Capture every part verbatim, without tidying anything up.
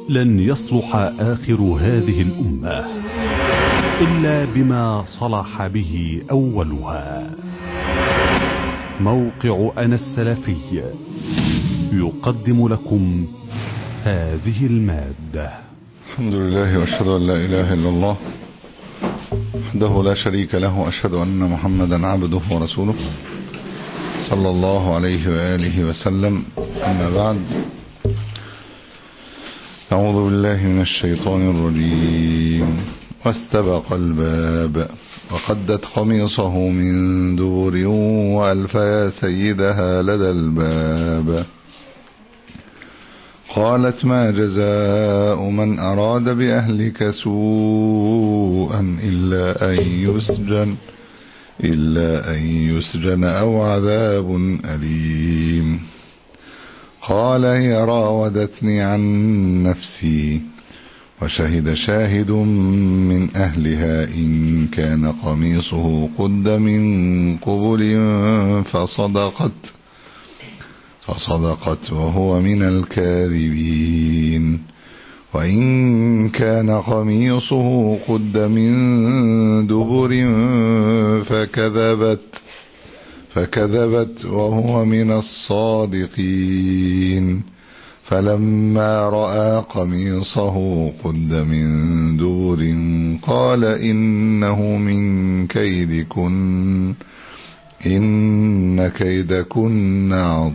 لن يصلح آخر هذه الأمة إلا بما صلح به أولها. موقع أنا السلفي يقدم لكم هذه المادة. الحمد لله وأشهد أن لا إله إلا الله وحده لا شريك له، وأشهد أن محمدا عبده ورسوله صلى الله عليه وآله وسلم. أما بعد، أعوذ بالله من الشيطان الرجيم. واستبق الباب وقدت قميصه من دور وألف يا سيدها لدى الباب. قالت ما جزاء من أراد بأهلك سوءا إلا أن يسجن إلا أن يسجن أو عذاب أليم. قال هي راودتني عن نفسي وشهد شاهد من أهلها إن كان قميصه قد من قبل فصدقت فصدقت وهو من الكاذبين. وإن كان قميصه قد من دبر فكذبت فكذبت وهو من الصادقين. فلما رأى قميصه قد من دبر قال إنه من كيدكن إن كيدكن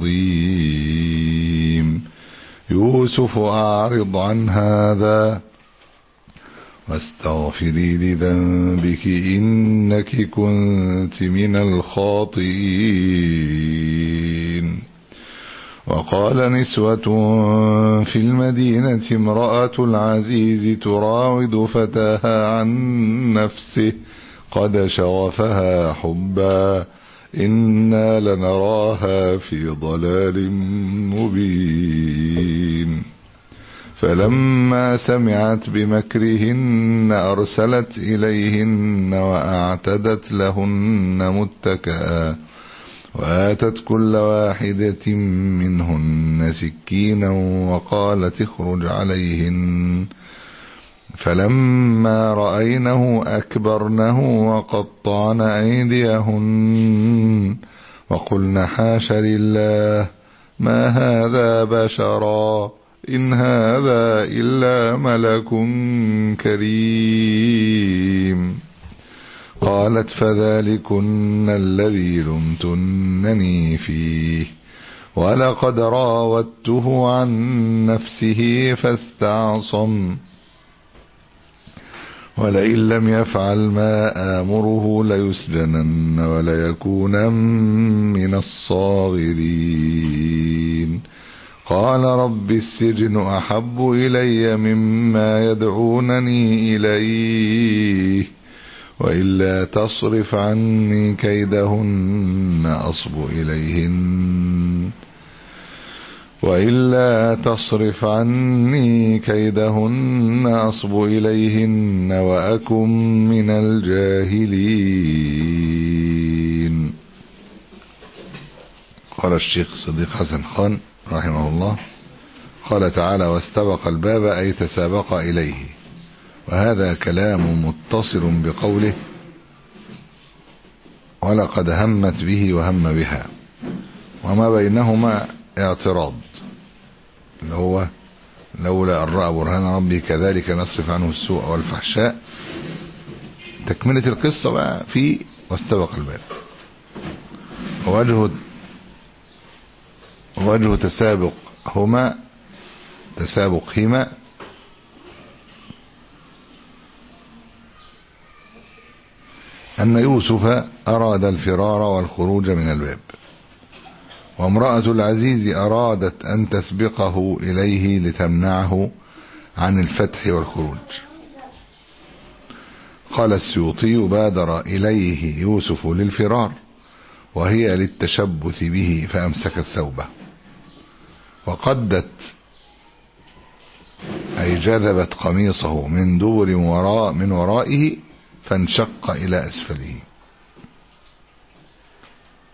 عظيم. يوسف أعرض عن هذا واستغفري لذنبك إنك كنت من الخاطئين. وقال نسوة في المدينة امرأة العزيز تراود فتاها عن نفسه قد شغفها حبا إنا لنراها في ضلال مبين. فلما سمعت بمكرهن أرسلت إليهن وأعتدت لهن متكئا وآتت كل واحدة منهن سكينا وقالت اخرج عليهن. فلما رأينه أكبرنه وقطعن أيديهن وقلن حاش لله ما هذا بشرا إن هذا إلا ملك كريم. قالت فذلكن الذي لمتنني فيه ولقد راودته عن نفسه فاستعصم ولئن لم يفعل ما آمره ليسجنن وليكونن من الصاغرين. قال رب السجن أحب إلي مما يدعونني إليه وإلا تصرف عني كيدهن أصب إليهن وإلا تصرف عني كيدهن أصب إليهن وأكن من الجاهلين. قال الشيخ صديق حسن خان رحمه الله قال تعالى واستبق الباب أي تسابق إليه، وهذا كلام متصل بقوله ولقد همت به وهم بها، وما بينهما اعتراض اللي هو لولا أن رأى برهان ربي كذلك نصرف عنه السوء والفحشاء. تكملة القصة بقى في واستبق الباب. وجه وجه تسابق هما تسابقهما أن يوسف أراد الفرار والخروج من الباب، وامرأة العزيز أرادت أن تسبقه إليه لتمنعه عن الفتح والخروج. قال السيوطي بادر إليه يوسف للفرار وهي للتشبث به فأمسكت ثوبه وقدت أي جذبت قميصه من دبر وراء من ورائه فانشق إلى أسفله.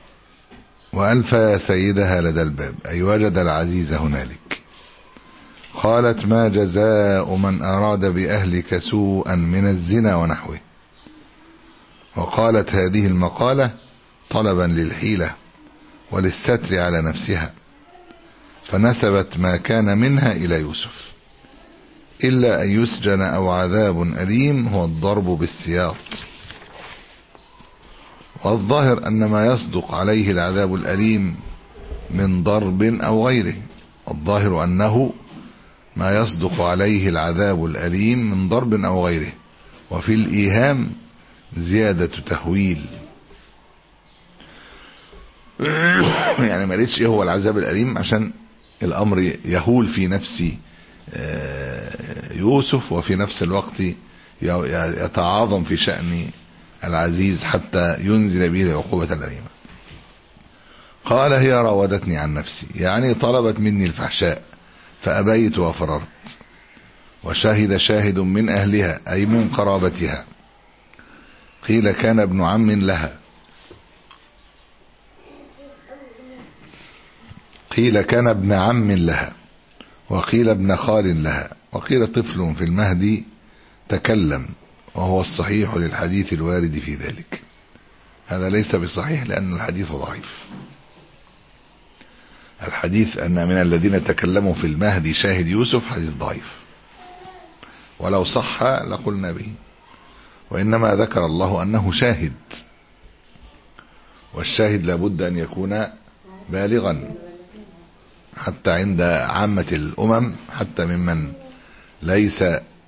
وألفى سيدها لدى الباب أي وجد العزيز هنالك. قالت ما جزاء من أراد بأهلك سوءا من الزنا ونحوه. وقالت هذه المقالة طلبا للحيلة وللستر على نفسها، فنسبت ما كان منها إلى يوسف، إلا أن يسجن أو عذاب أليم هو الضرب بالسياط. والظاهر أن ما يصدق عليه العذاب الأليم من ضرب أو غيره، والظاهر أنه ما يصدق عليه العذاب الأليم من ضرب أو غيره. وفي الإيهام زيادة تهويل، يعني ما ليش ايه هو العذاب الأليم عشان الأمر يهول في نفس يوسف، وفي نفس الوقت يتعاظم في شأن العزيز حتى ينزل به العقوبة الأليمة. قال هي راودتني عن نفسي، يعني طلبت مني الفحشاء فأبيت وفررت. وشهد شاهد من أهلها أي من قرابتها. قيل كان ابن عم لها، قيل كان ابن عم لها، وقيل ابن خال لها، وقيل طفل في المهد تكلم، وهو الصحيح للحديث الوارد في ذلك. هذا ليس بصحيح لأن الحديث ضعيف. الحديث أن من الذين تكلموا في المهد شاهد يوسف حديث ضعيف، ولو صح لقلنا به، وإنما ذكر الله أنه شاهد، والشاهد لابد أن يكون بالغا حتى عند عامة الأمم، حتى ممن ليس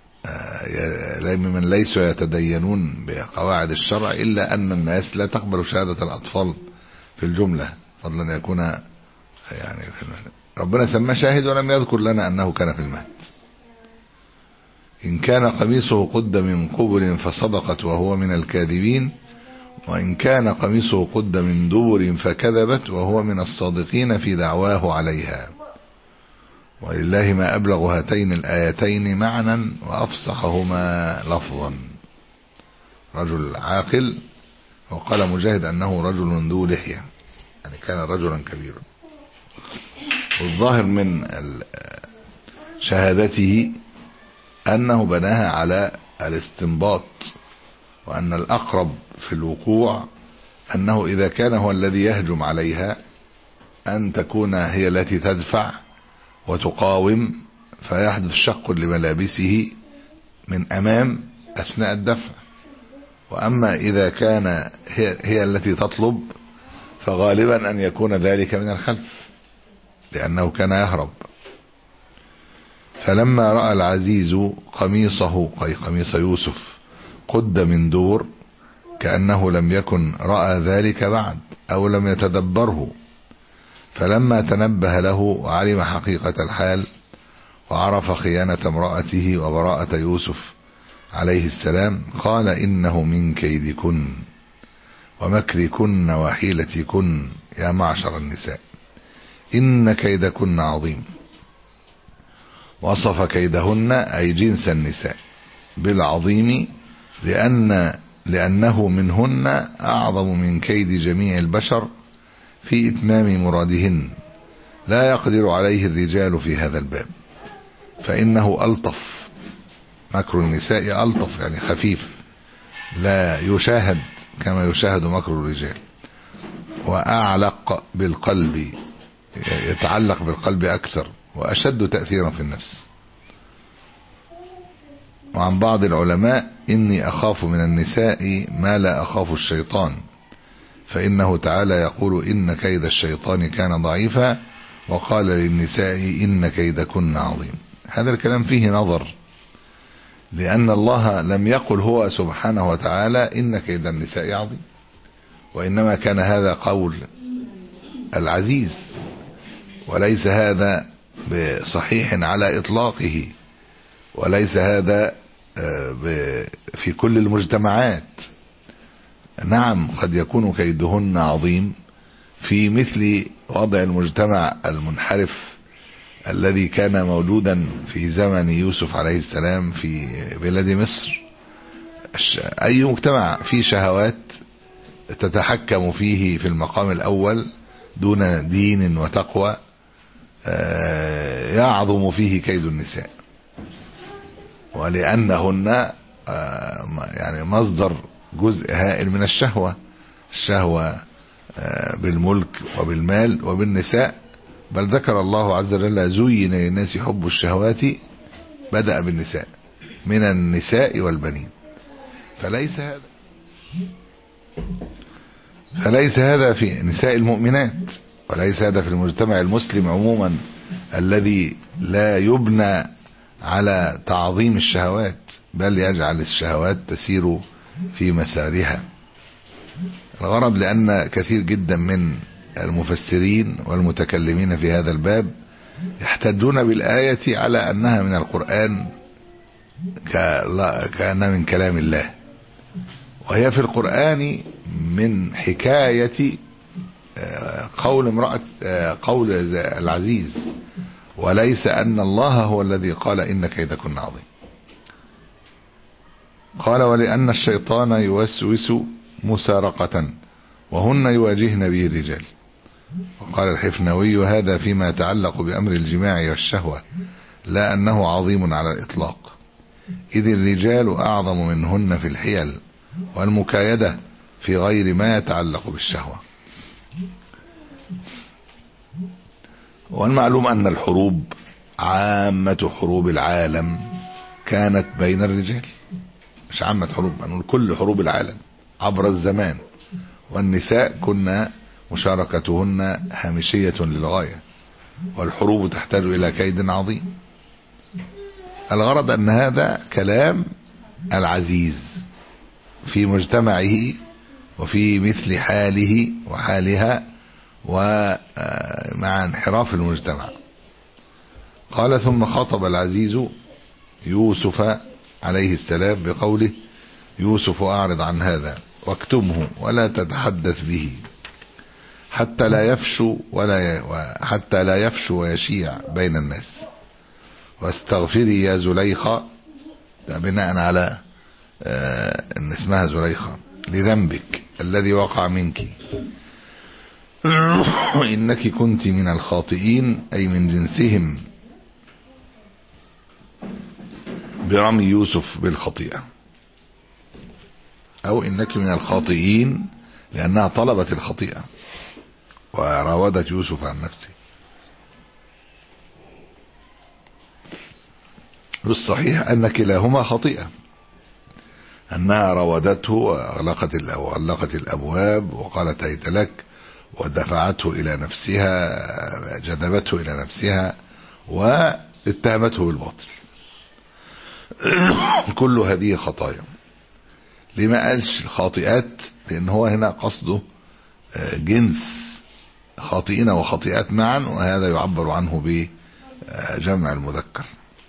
ممن ليسوا يتدينون بقواعد الشرع، إلا أن الناس لا تقبل شهادة الأطفال في الجملة، فضلا أن يكون يعني في المهد. ربنا سمى شاهد ولم يذكر لنا أنه كان في المهد. إن كان قميصه قد من قبل فصدقت وهو من الكاذبين، وإن كان قميصه قد من دبر فكذبت وهو من الصادقين في دعواه عليها. ولله ما أبلغ هاتين الآيتين معنى وأفصحهما لفظا. رجل عاقل، وقال مجاهد أنه رجل ذو لحية، يعني كان رجلا كبيرا. والظاهر من شهادته أنه بناها على الاستنباط، وأن الأقرب في الوقوع أنه إذا كان هو الذي يهجم عليها أن تكون هي التي تدفع وتقاوم، فيحدث شق لملابسه من أمام أثناء الدفع. وأما إذا كان هي, هي التي تطلب فغالبا أن يكون ذلك من الخلف، لأنه كان يهرب. فلما رأى العزيز قميصه أي قميص يوسف قد من دور، كأنه لم يكن رأى ذلك بعد أو لم يتدبره، فلما تنبه له وعلم حقيقة الحال وعرف خيانة امرأته وبراءة يوسف عليه السلام، قال إنه من كيدكن ومكركن وحيلتكن يا معشر النساء إن كيدكن عظيم. وصف كيدهن أي جنس النساء بالعظيم، لأن لأنه منهن أعظم من كيد جميع البشر في إتمام مرادهن، لا يقدر عليه الرجال في هذا الباب، فإنه ألطف. مكر النساء ألطف يعني خفيف، لا يشاهد كما يشاهد مكر الرجال، وأعلق بالقلب، يتعلق بالقلب أكثر، وأشد تأثيرا في النفس. وعن بعض العلماء إني أخاف من النساء ما لا أخاف الشيطان، فإنه تعالى يقول إن كيد الشيطان كان ضعيفا، وقال للنساء إن كيدكن عظيم. هذا الكلام فيه نظر، لأن الله لم يقل هو سبحانه وتعالى إن كيد النساء عظيم، وإنما كان هذا قول العزيز، وليس هذا بصحيح على إطلاقه، وليس هذا في كل المجتمعات. نعم قد يكون كيدهن عظيم في مثل وضع المجتمع المنحرف الذي كان موجودا في زمن يوسف عليه السلام في بلاد مصر. أي مجتمع فيه شهوات تتحكم فيه في المقام الأول دون دين وتقوى، يعظم فيه كيد النساء، ولأنهن يعني مصدر جزء هائل من الشهوة، الشهوة بالملك وبالمال وبالنساء. بل ذكر الله عز وجل زين للناس حب الشهوات بدأ بالنساء من النساء والبنين. فليس هذا فليس هذا في نساء المؤمنات، وليس هذا في المجتمع المسلم عموما الذي لا يبنى على تعظيم الشهوات، بل يجعل الشهوات تسير في مسارها. الغرض لأن كثير جدا من المفسرين والمتكلمين في هذا الباب يحتجون بالآية على أنها من القرآن كأنها من كلام الله، وهي في القرآن من حكاية قول امرأة قول العزيز، وليس أن الله هو الذي قال إن كيدكن عظيم. قال ولأن الشيطان يوسوس مسارقة وهن يواجهن به الرجال. وقال الحفنوي هذا فيما يتعلق بأمر الجماع والشهوة، لا أنه عظيم على الإطلاق، إذ الرجال أعظم منهن في الحيل والمكايدة في غير ما يتعلق بالشهوة. والمعلوم أن الحروب عامة حروب العالم كانت بين الرجال، مش عامة حروب، نقول كل حروب العالم عبر الزمان، والنساء كنا مشاركتهن هامشية للغاية، والحروب تحتاج إلى كيد عظيم. الغرض أن هذا كلام العزيز في مجتمعه وفي مثل حاله وحالها ومع انحراف المجتمع. قال ثم خطب العزيز يوسف عليه السلام بقوله يوسف أعرض عن هذا واكتمه ولا تتحدث به حتى لا يفشو ولا حتى لا يفشو ويشيع بين الناس، واستغفري يا زليخة، بناء على ان اسمها زليخة، لذنبك الذي وقع منك إنك كنت من الخاطئين، أي من جنسهم برمي يوسف بالخطيئة، أو إنك من الخاطئين لأنها طلبت الخطيئة وراودت يوسف عن نفسه. بالصحيح أن كلاهما خطيئة، أنها راودته وأغلقت وغلقت الأبواب وقالت هيت لك، ودفعته إلى نفسها، جذبته إلى نفسها واتهمته بالباطل. كل هذه خطايا. لما قالش خاطئات؟ لأن هو هنا قصده جنس خاطئين وخاطئات معا، وهذا يعبر عنه بجمع المذكر.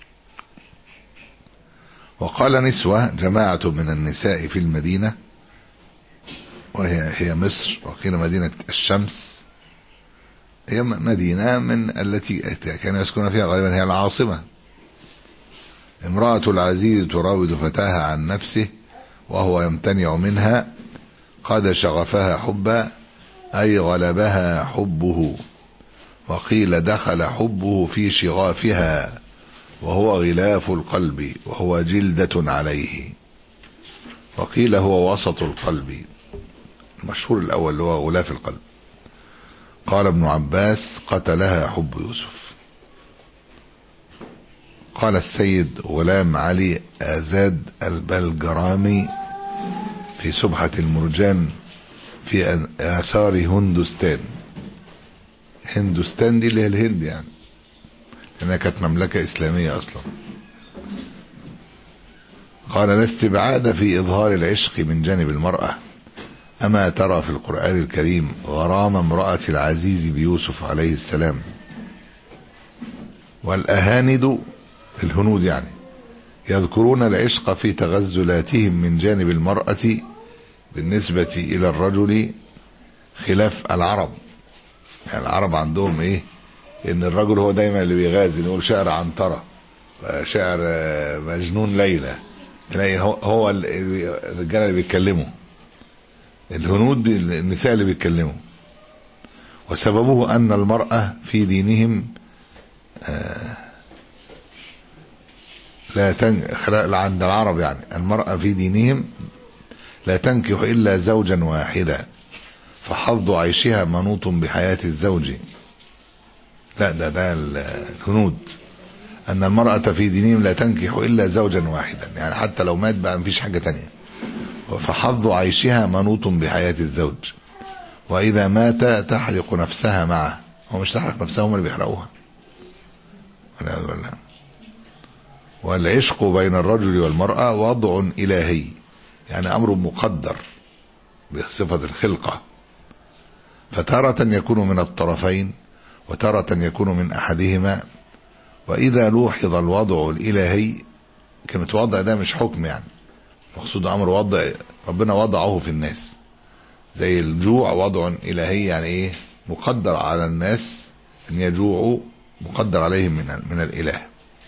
وقال نسوة جماعة من النساء في المدينة، وهي هي مصر، وقيل مدينة الشمس، هي مدينة من التي كان يسكن فيها غالبا، هي العاصمة. امرأة العزيز تراود فتاها عن نفسه وهو يمتنع منها، قد شغفها حبا أي غلبها حبه، وقيل دخل حبه في شغافها وهو غلاف القلب وهو جلدة عليه، وقيل هو وسط القلب، المشهور الأول اللي هو غلاف القلب. قال ابن عباس قتلها حب يوسف. قال السيد غلام علي آزاد البلجرامي في سبحة المرجان في آثار هندوستان. هندوستان دي اللي هي الهند يعني، لأنها كانت مملكة إسلامية أصلا. قال لا استبعاد في إظهار العشق من جانب المرأة، أما ترى في القرآن الكريم غرام امرأة العزيز بيوسف عليه السلام. والأهاند الهنود يعني يذكرون العشق في تغزلاتهم من جانب المرأة بالنسبة إلى الرجل، خلاف العرب. يعني العرب عندهم إيه؟ إن الرجل هو دايما اللي بيغازل، يقول شعر عنترة، شعر مجنون ليلى، تلاقي هو الرجال اللي بيتكلموا، الهنود النساء اللي بيتكلموا. وسببه أن المرأة في دينهم لا تنكح عند العرب يعني المرأة في دينهم لا تنكح إلا زوجا واحدا فحظ عيشها منوط بحياة الزوج. لا ده ده الهنود أن المرأة في دينهم لا تنكح إلا زوجا واحدا، يعني حتى لو مات بقى مفيش حاجة تانية. فحظ عيشها منوط بحياة الزوج، وإذا مات تحرق نفسها معه. هو مش تحرق نفسها، هم اللي بيحرقوها. والعشق بين الرجل والمرأة وضع إلهي، يعني أمر مقدر بصفة الخلقة، فتارة يكون من الطرفين وتارة يكون من أحدهما. وإذا لوحظ الوضع الإلهي، كلمة وضع ده مش حكم، يعني مقصود أمر وضع ربنا وضعه في الناس، زي الجوع وضع إلهي، يعني إيه؟ مقدر على الناس أن يجوعوا، مقدر عليهم من من الإله.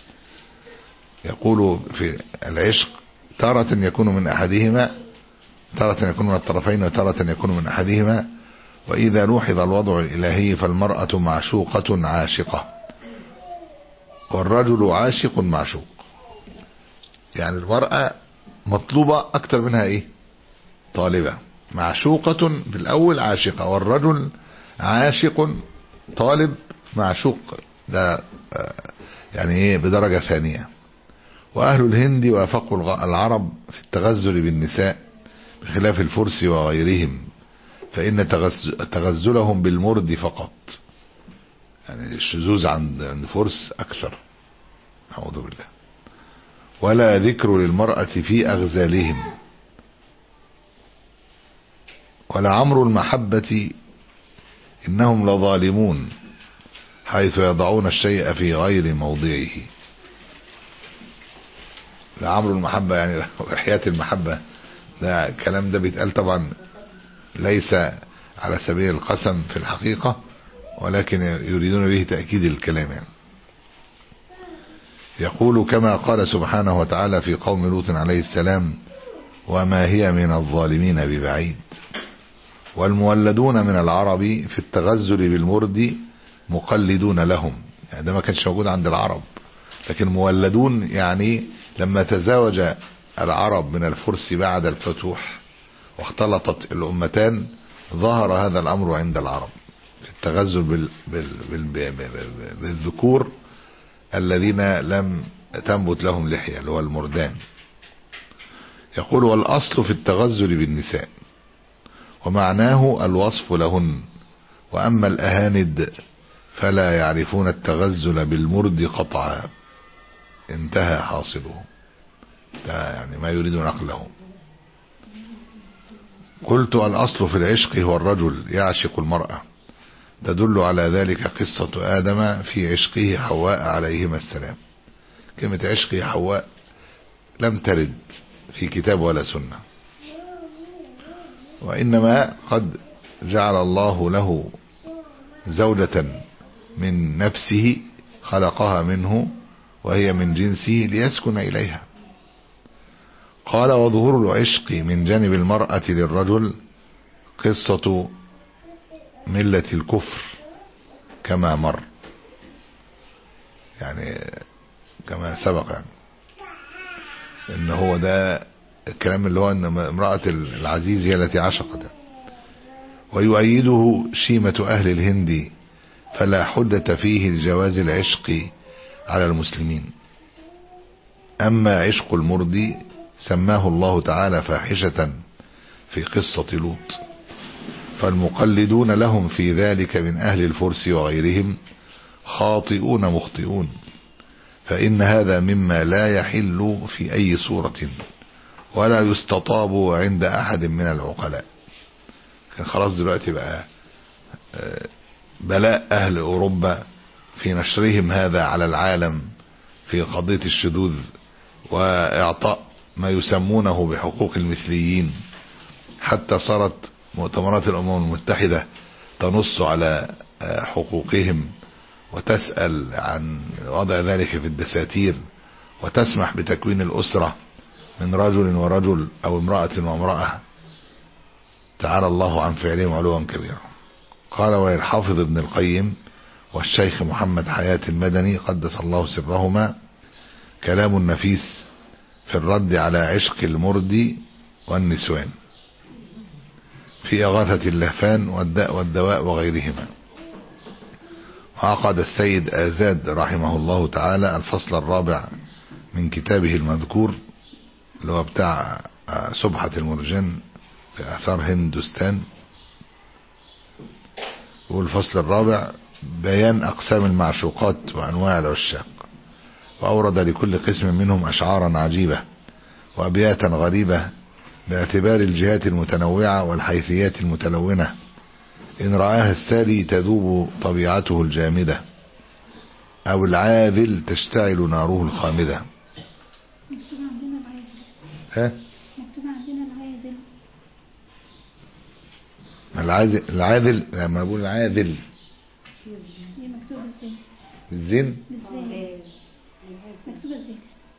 يقول في العشق تارة يكون من أحدهما، تارة يكون من الطرفين وتارة يكون من أحدهما. وإذا لوحظ الوضع الإلهي فالمرأة معشوقة عاشقة والرجل عاشق معشوق، يعني المرأة مطلوبة أكتر منها إيه؟ طالبة. معشوقة في الأول عاشقة، والرجل عاشق طالب معشوق، ده يعني إيه؟ بدرجة ثانية. وأهل الهند وافقوا العرب في التغزل بالنساء بخلاف الفرس وغيرهم، فإن تغزلهم بالمرد فقط، يعني الشذوذ عند الفرس أكثر، أعوذ بالله. ولا ذكر للمرأة في أغزالهم. ولعمر المحبة إنهم لظالمون حيث يضعون الشيء في غير موضعه. لعمر المحبة يعني وحياة المحبة، ده الكلام ده بيتقال طبعا ليس على سبيل القسم في الحقيقة، ولكن يريدون به تأكيد الكلام يعني. يقول كما قال سبحانه وتعالى في قوم لوط عليه السلام: وما هي من الظالمين ببعيد. والمولدون من العرب في التغزل بالمرد مقلدون لهم، يعني ده ما كانش موجود عند العرب، لكن مولدون يعني لما تزاوج العرب من الفرس بعد الفتوح واختلطت الأمتان ظهر هذا الأمر عند العرب في التغزل بال بال بال بالذكور الذين لم تنبت لهم لحية، اللي هو المردان. يقول: والأصل في التغزل بالنساء، ومعناه الوصف لهن، وأما الأهاند فلا يعرفون التغزل بالمرد قطعا. انتهى حاصله، ده يعني ما يريد نقله. قلت: الأصل في العشق هو الرجل يعشق المرأة، تدل على ذلك قصة آدم في عشقه حواء عليهما السلام. كلمة عشقه حواء لم ترد في كتاب ولا سنة، وإنما قد جعل الله له زوجة من نفسه خلقها منه وهي من جنسه ليسكن إليها. قال: وظهور العشق من جانب المرأة للرجل قصة ملة الكفر كما مر، يعني كما سبق، يعني ان هو ده الكلام اللي هو ان امرأة العزيز هي التي عشقته. ويؤيده شيمة اهل الهند، فلا حجة فيه لجواز العشق على المسلمين. اما عشق المرد سماه الله تعالى فاحشة في قصة لوط، فالمقلدون لهم في ذلك من أهل الفرس وغيرهم خاطئون مخطئون، فإن هذا مما لا يحل في أي صورة ولا يستطاب عند أحد من العقلاء. كان خلاص دلوقتي بقى بلاء أهل أوروبا في نشرهم هذا على العالم في قضية الشذوذ وإعطاء ما يسمونه بحقوق المثليين، حتى صارت مؤتمرات الأمم المتحدة تنص على حقوقهم وتسأل عن وضع ذلك في الدساتير، وتسمح بتكوين الأسرة من رجل ورجل أو امرأة وامرأة. تعالى الله عن فعلهم علوا كبيرا. قال: والحافظ ابن القيم والشيخ محمد حياة المدني قدس الله سرهما كلام نفيس في الرد على عشق المردي والنسوان في إغاثة اللهفان والداء والدواء وغيرهما. وعقد السيد آزاد رحمه الله تعالى الفصل الرابع من كتابه المذكور اللي هو بتاع سبحة المرجان في آثار هندوستان، والفصل الرابع بيان أقسام المعشوقات وأنواع العشاق، وأورد لكل قسم منهم أشعارا عجيبة وأبياتا غريبة باعتبار الجهات المتنوعة والحيثيات المتلونة، إن رآها السالي تذوب طبيعته الجامدة أو العاذل تشتعل ناره الخامدة. مكتوب عندنا العاذل. ها؟ مكتوب عندنا العاذل. العاذل العاذل لما بقول العاذل هي مكتوبة ازاي؟ بالزين. ازاي؟ مكتوبة ازاي؟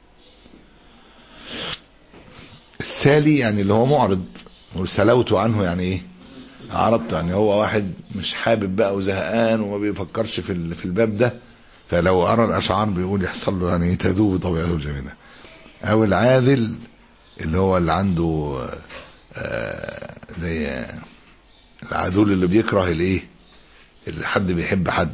السالي يعني اللي هو معرض، وسلوت عنه يعني ايه؟ عرضت، يعني هو واحد مش حابب بقى وزهقان وما بيفكرش في في الباب ده، فلو قرأ الاشعار بيقول يحصل له يعني تذوب طبيعته الجميلة. او العاذل اللي هو اللي عنده آه زي العدول اللي بيكره الايه، اللي حد بيحب حد،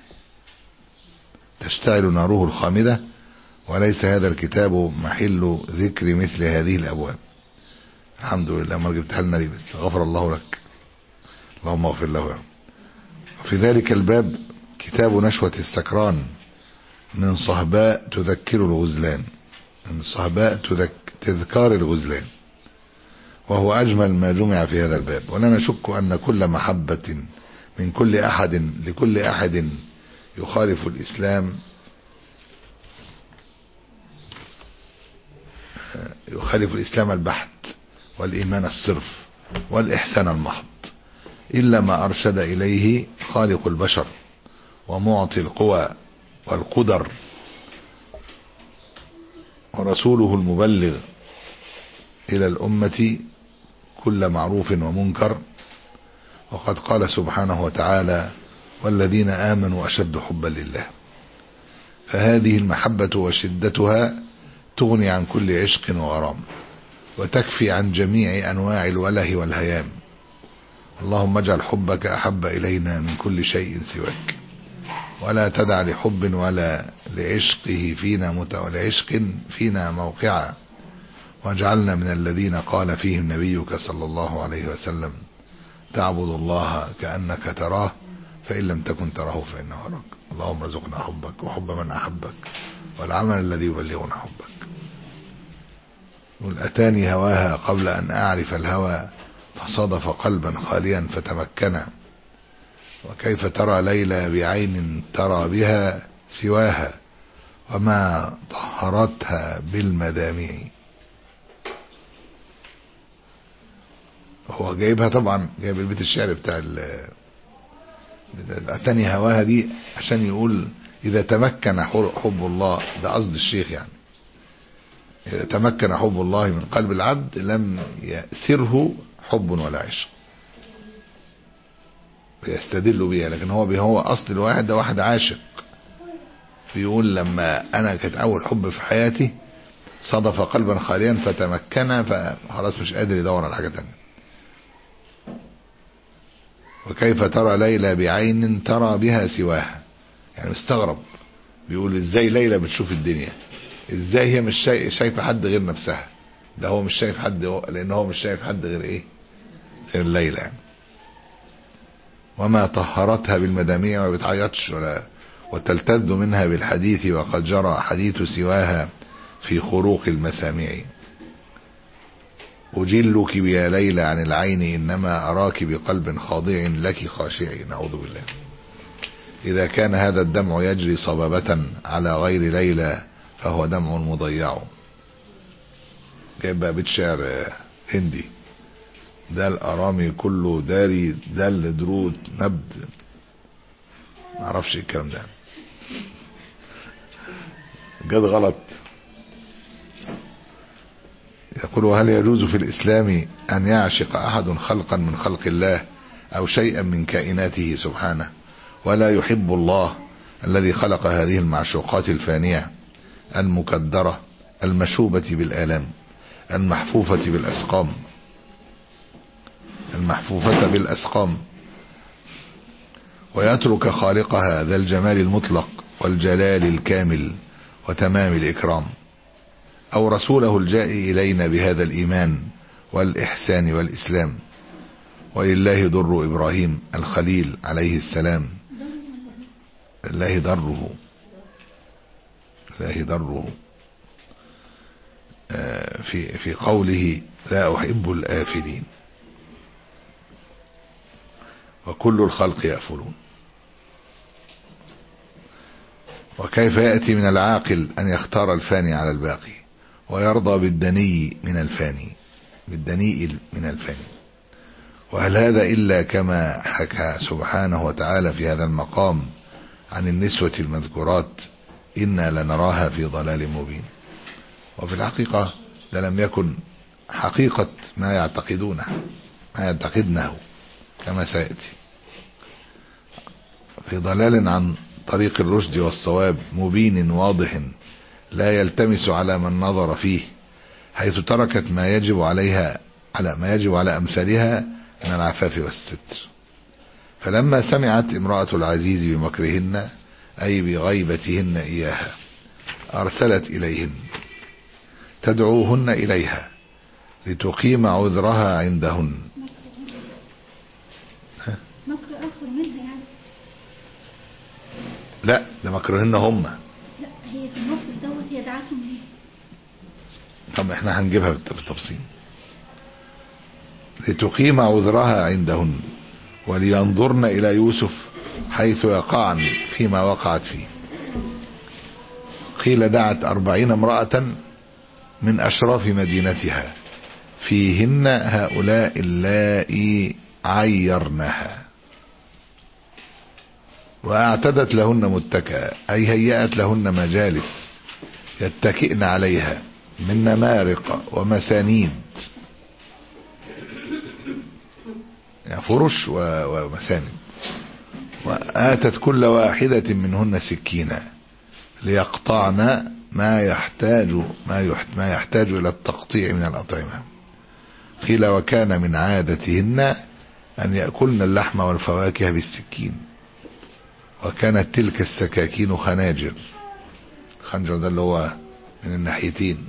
تشتعل ناره الخامدة. وليس هذا الكتاب محل ذكر مثل هذه الابواب. الحمد لله ما جبتها لنا دي، بس غفر الله لك، اللهم اغفر له. وفي ذلك الباب كتاب نشوة السكران من صهباء تذكر الغزلان، من صهباء تذك تذكار الغزلان، وهو أجمل ما جمع في هذا الباب. ولا نشك أن كل محبة من كل أحد لكل أحد يخالف الإسلام يخالف الإسلام البحت والإيمان الصرف والإحسان المحض، إلا ما أرشد إليه خالق البشر ومعطي القوى والقدر ورسوله المبلغ إلى الأمة كل معروف ومنكر. وقد قال سبحانه وتعالى: والذين آمنوا أشد حبا لله. فهذه المحبة وشدتها تغني عن كل عشق وغرام، وتكفي عن جميع أنواع الوله والهيام. اللهم اجعل حبك أحب إلينا من كل شيء سواك، ولا تدع لحب ولا لعشقه فينا مت... لعشق فينا موقعا، واجعلنا من الذين قال فيهم نبيك صلى الله عليه وسلم: تعبد الله كأنك تراه فإن لم تكن تراه فإنه يراك. اللهم ارزقنا حبك وحب من أحبك والعمل الذي يبلغنا حبك. قل أتاني هواها قبل أن أعرف الهوى، فصادف قلبا خاليا فتمكنا. وكيف ترى ليلى بعين ترى بها سواها، وما طهرتها بالمدامع. هو جايبها طبعا، جايب البيت الشعر بتاع أتاني هواها دي عشان يقول إذا تمكن حب الله، ده قصد الشيخ يعني، إذا تمكن حب الله من قلب العبد لم يأسره حب ولا عشق، يستدل بيها. لكن هو هو أصل الواحد ده واحد عاشق، بيقول لما أنا كانت أول حب في حياتي صدف قلبا خاليا فتمكن، فخلاص مش قادر يدور على حاجة تانية. وكيف ترى ليلى بعين ترى بها سواها، يعني مستغرب، بيقول ازاي ليلى بتشوف الدنيا، ازاي هي مش شايفه حد غير نفسها، ده هو مش شايف حد، لان هو مش شايف حد غير ايه، غير ليلى يعني. وما طهرتها بالمدامع، ما بتعيطش ولا وتلتذ منها بالحديث، وقد جرى حديث سواها في خروق المسامع. أجلك يا ليلى عن العين، إنما أراك بقلب خاضع لك خاشع. نعوذ بالله. إذا كان هذا الدمع يجري صبابة على غير ليلى فهو دمع مضيع. جايب بقى بيت شعر هندي: ده الأرامي كله داري دل درود نبد، معرفش الكلام ده جد غلط. يقول: وهل يجوز في الإسلام أن يعشق أحد خلقا من خلق الله أو شيئا من كائناته سبحانه، ولا يحب الله الذي خلق هذه المعشوقات الفانية المكدرة المشوبة بالآلام المحفوفة بالأسقام المحفوفة بالأسقام ويترك خالقها ذا الجمال المطلق والجلال الكامل وتمام الإكرام، أو رسوله الجائي إلينا بهذا الإيمان والإحسان والإسلام. ولله در إبراهيم الخليل عليه السلام، الله دره الله دره في في قوله لا أحب الآفلين وكل الخلق يأفلون. وكيف يأتي من العاقل أن يختار الفاني على الباقي ويرضى بالدني من الفاني بالدنيء من الفاني؟ وهل هذا إلا كما حكى سبحانه وتعالى في هذا المقام عن النسوة المذكورات إنا لنراها في ضلال مبين؟ وفي الحقيقة ده لم يكن حقيقة ما يعتقدونه ما يعتقدنه كما سيأتي، في ضلال عن طريق الرشد والصواب مبين واضح لا يلتمس على من نظر فيه، حيث تركت ما يجب عليها على ما يجب على أمثالها من العفاف والستر. فلما سمعت امرأة العزيز بمكرهن أي بغيبتهن إياها أرسلت إليهن تدعوهن إليها لتقيم عذرها عندهن. مكر آخر منها يعني؟ لا، ده مكرهن هم. لا، هي في الموقف دوت هي دعتهم ليه؟ طب احنا هنجيبها بالتفصيل. لتقيم عذرها عندهن ولينظرن إلى يوسف حيث يقعن فيما وقعت فيه. قيل دعت أربعين امرأة من أشراف مدينتها فيهن هؤلاء اللائي عيرنها، وأعتدت لهن متكئا أي هيأت لهن مجالس يتكئن عليها من نمارق ومسانيد، يعني فرش ومساند، وآتت كل واحدة منهن سكينا ليقطعن ما يحتاج ما يحتاج إلى التقطيع من الأطعمة. قيل وكان من عادتهن أن يأكلن اللحم والفواكه بالسكين، وكانت تلك السكاكين خناجر. الخنجر ده اللي هو من الناحيتين،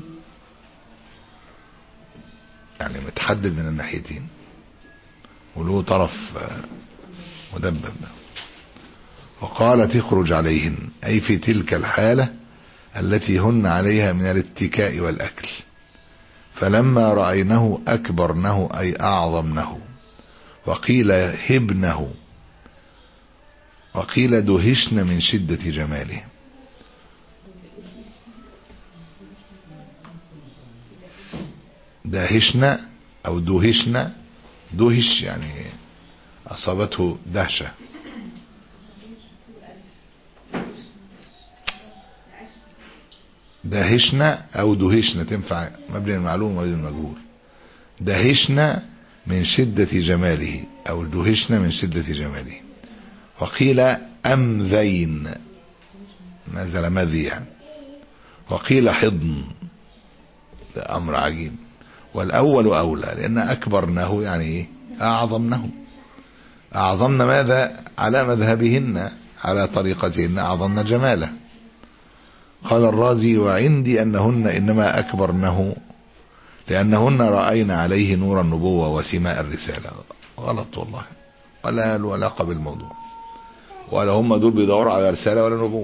يعني متحدد من الناحيتين وله طرف مدبب. وقالت اخرج عليهن أي في تلك الحالة التي هن عليها من الاتكاء والأكل. فلما رأينه أكبرنه أي أعظمنه، وقيل هبنه، وقيل دهشن من شدة جماله. دهشن أو دهشن، دهش يعني أصابته دهشة. دهشنا أو دهشنا تنفع مبني المعلوم ومبني المجهول. دهشنا من شدة جماله أو دهشنا من شدة جماله. وقيل أمذين نزل مذي يعني. وقيل حضن، ده أمر عجيب. والأول أولى لأن أكبرنه يعني أعظمنه. أعظمنا ماذا؟ على مذهبهن على طريقتهن أعظمنا جماله. قال الرازي وعندي أنهن إنما أكبرنه لأنهن رأين عليه نور النبوة وسماء الرسالة. غلط والله، ولا له علاقة بالموضوع، ولا هم دول بيدوروا على رسالة ولا نبوة.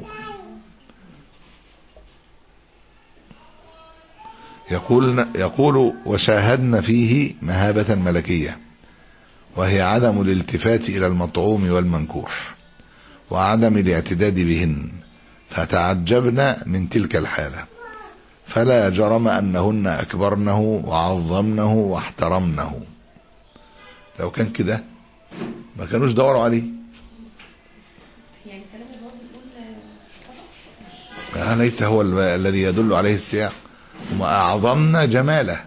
يقول يقول وشاهدنا فيه مهابة ملكية، وهي عدم الالتفات إلى المطعوم والمنكوح وعدم الاعتداد بهن، فتعجبنا من تلك الحالة، فلا جرم أنهن أكبرنه وعظمنه واحترمنه. لو كان كده ما كانوش دوروا عليه. يعني كلام الراجل بيقول آه ليس هو الذي يدل عليه السياق. وما أعظمنا جماله،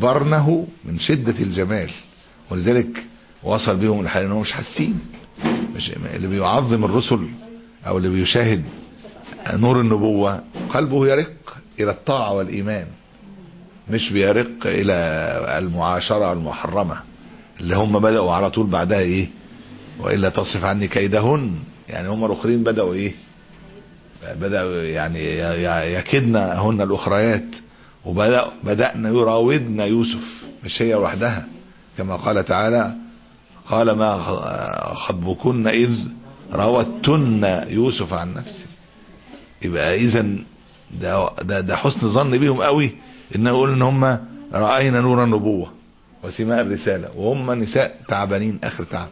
أكبرنه من شدة الجمال، ولذلك وصل بهم الحال أنهم مش حاسين، مش اللي بيعظم الرسل او اللي بيشاهد نور النبوة قلبه يرق الى الطاعة والايمان، مش بيرق الى المعاشرة المحرمة اللي هم بدأوا على طول بعدها ايه وإلا تصرف عني كيدهن. يعني هم الاخرين بدأوا ايه بدأوا يعني يكدنا هن الاخريات، وبدأ بدأنا يراودنا يوسف مش هي لوحدها، كما قال تعالى قال ما خطبكن إذ راودتن يوسف عن نفسه. يبقى إذن ده, ده, ده حسن ظن بيهم قوي إن يقول إن هم رأينا نور النبوة وسماء الرسالة، وهم نساء تعبانين آخر تعب.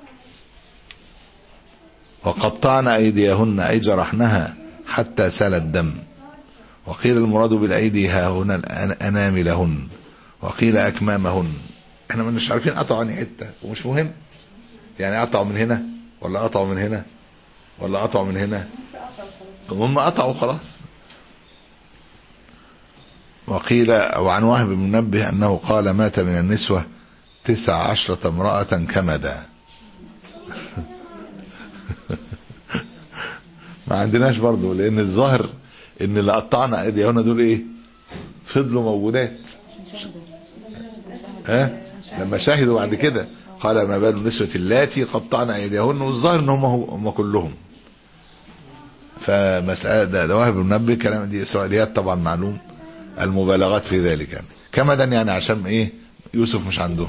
وقطعنا أيديهن أي جرحنها حتى سال الدم، وقيل المراد بالأيدي ها هنا أناملهن، وقيل أكمامهن. احنا مش عارفين قطعوا عن حتة ومش مهم، يعني قطعوا من هنا ولا قطعوا من هنا ولا قطعوا من هنا، هم قطعوا خلاص. وقيل وعن وهب بن منبه أنه قال مات من النسوة تسع عشرة امرأة كمدا. ما عندناش برضو، لأن الظاهر ان اللي قطعنا ايديهن دول ايه فضلوا موجودات، ها لما شاهدوا بعد كده قال ما بال النسوة اللاتي قطعنا ايديهن، والظاهر ان هم هم كلهم. فمسألة ده, ده وهب المنبه كلام دي اسرائيليات طبعا معلوم، المبالغات في ذلك يعني كمدا يعني عشان ايه يوسف مش عندهم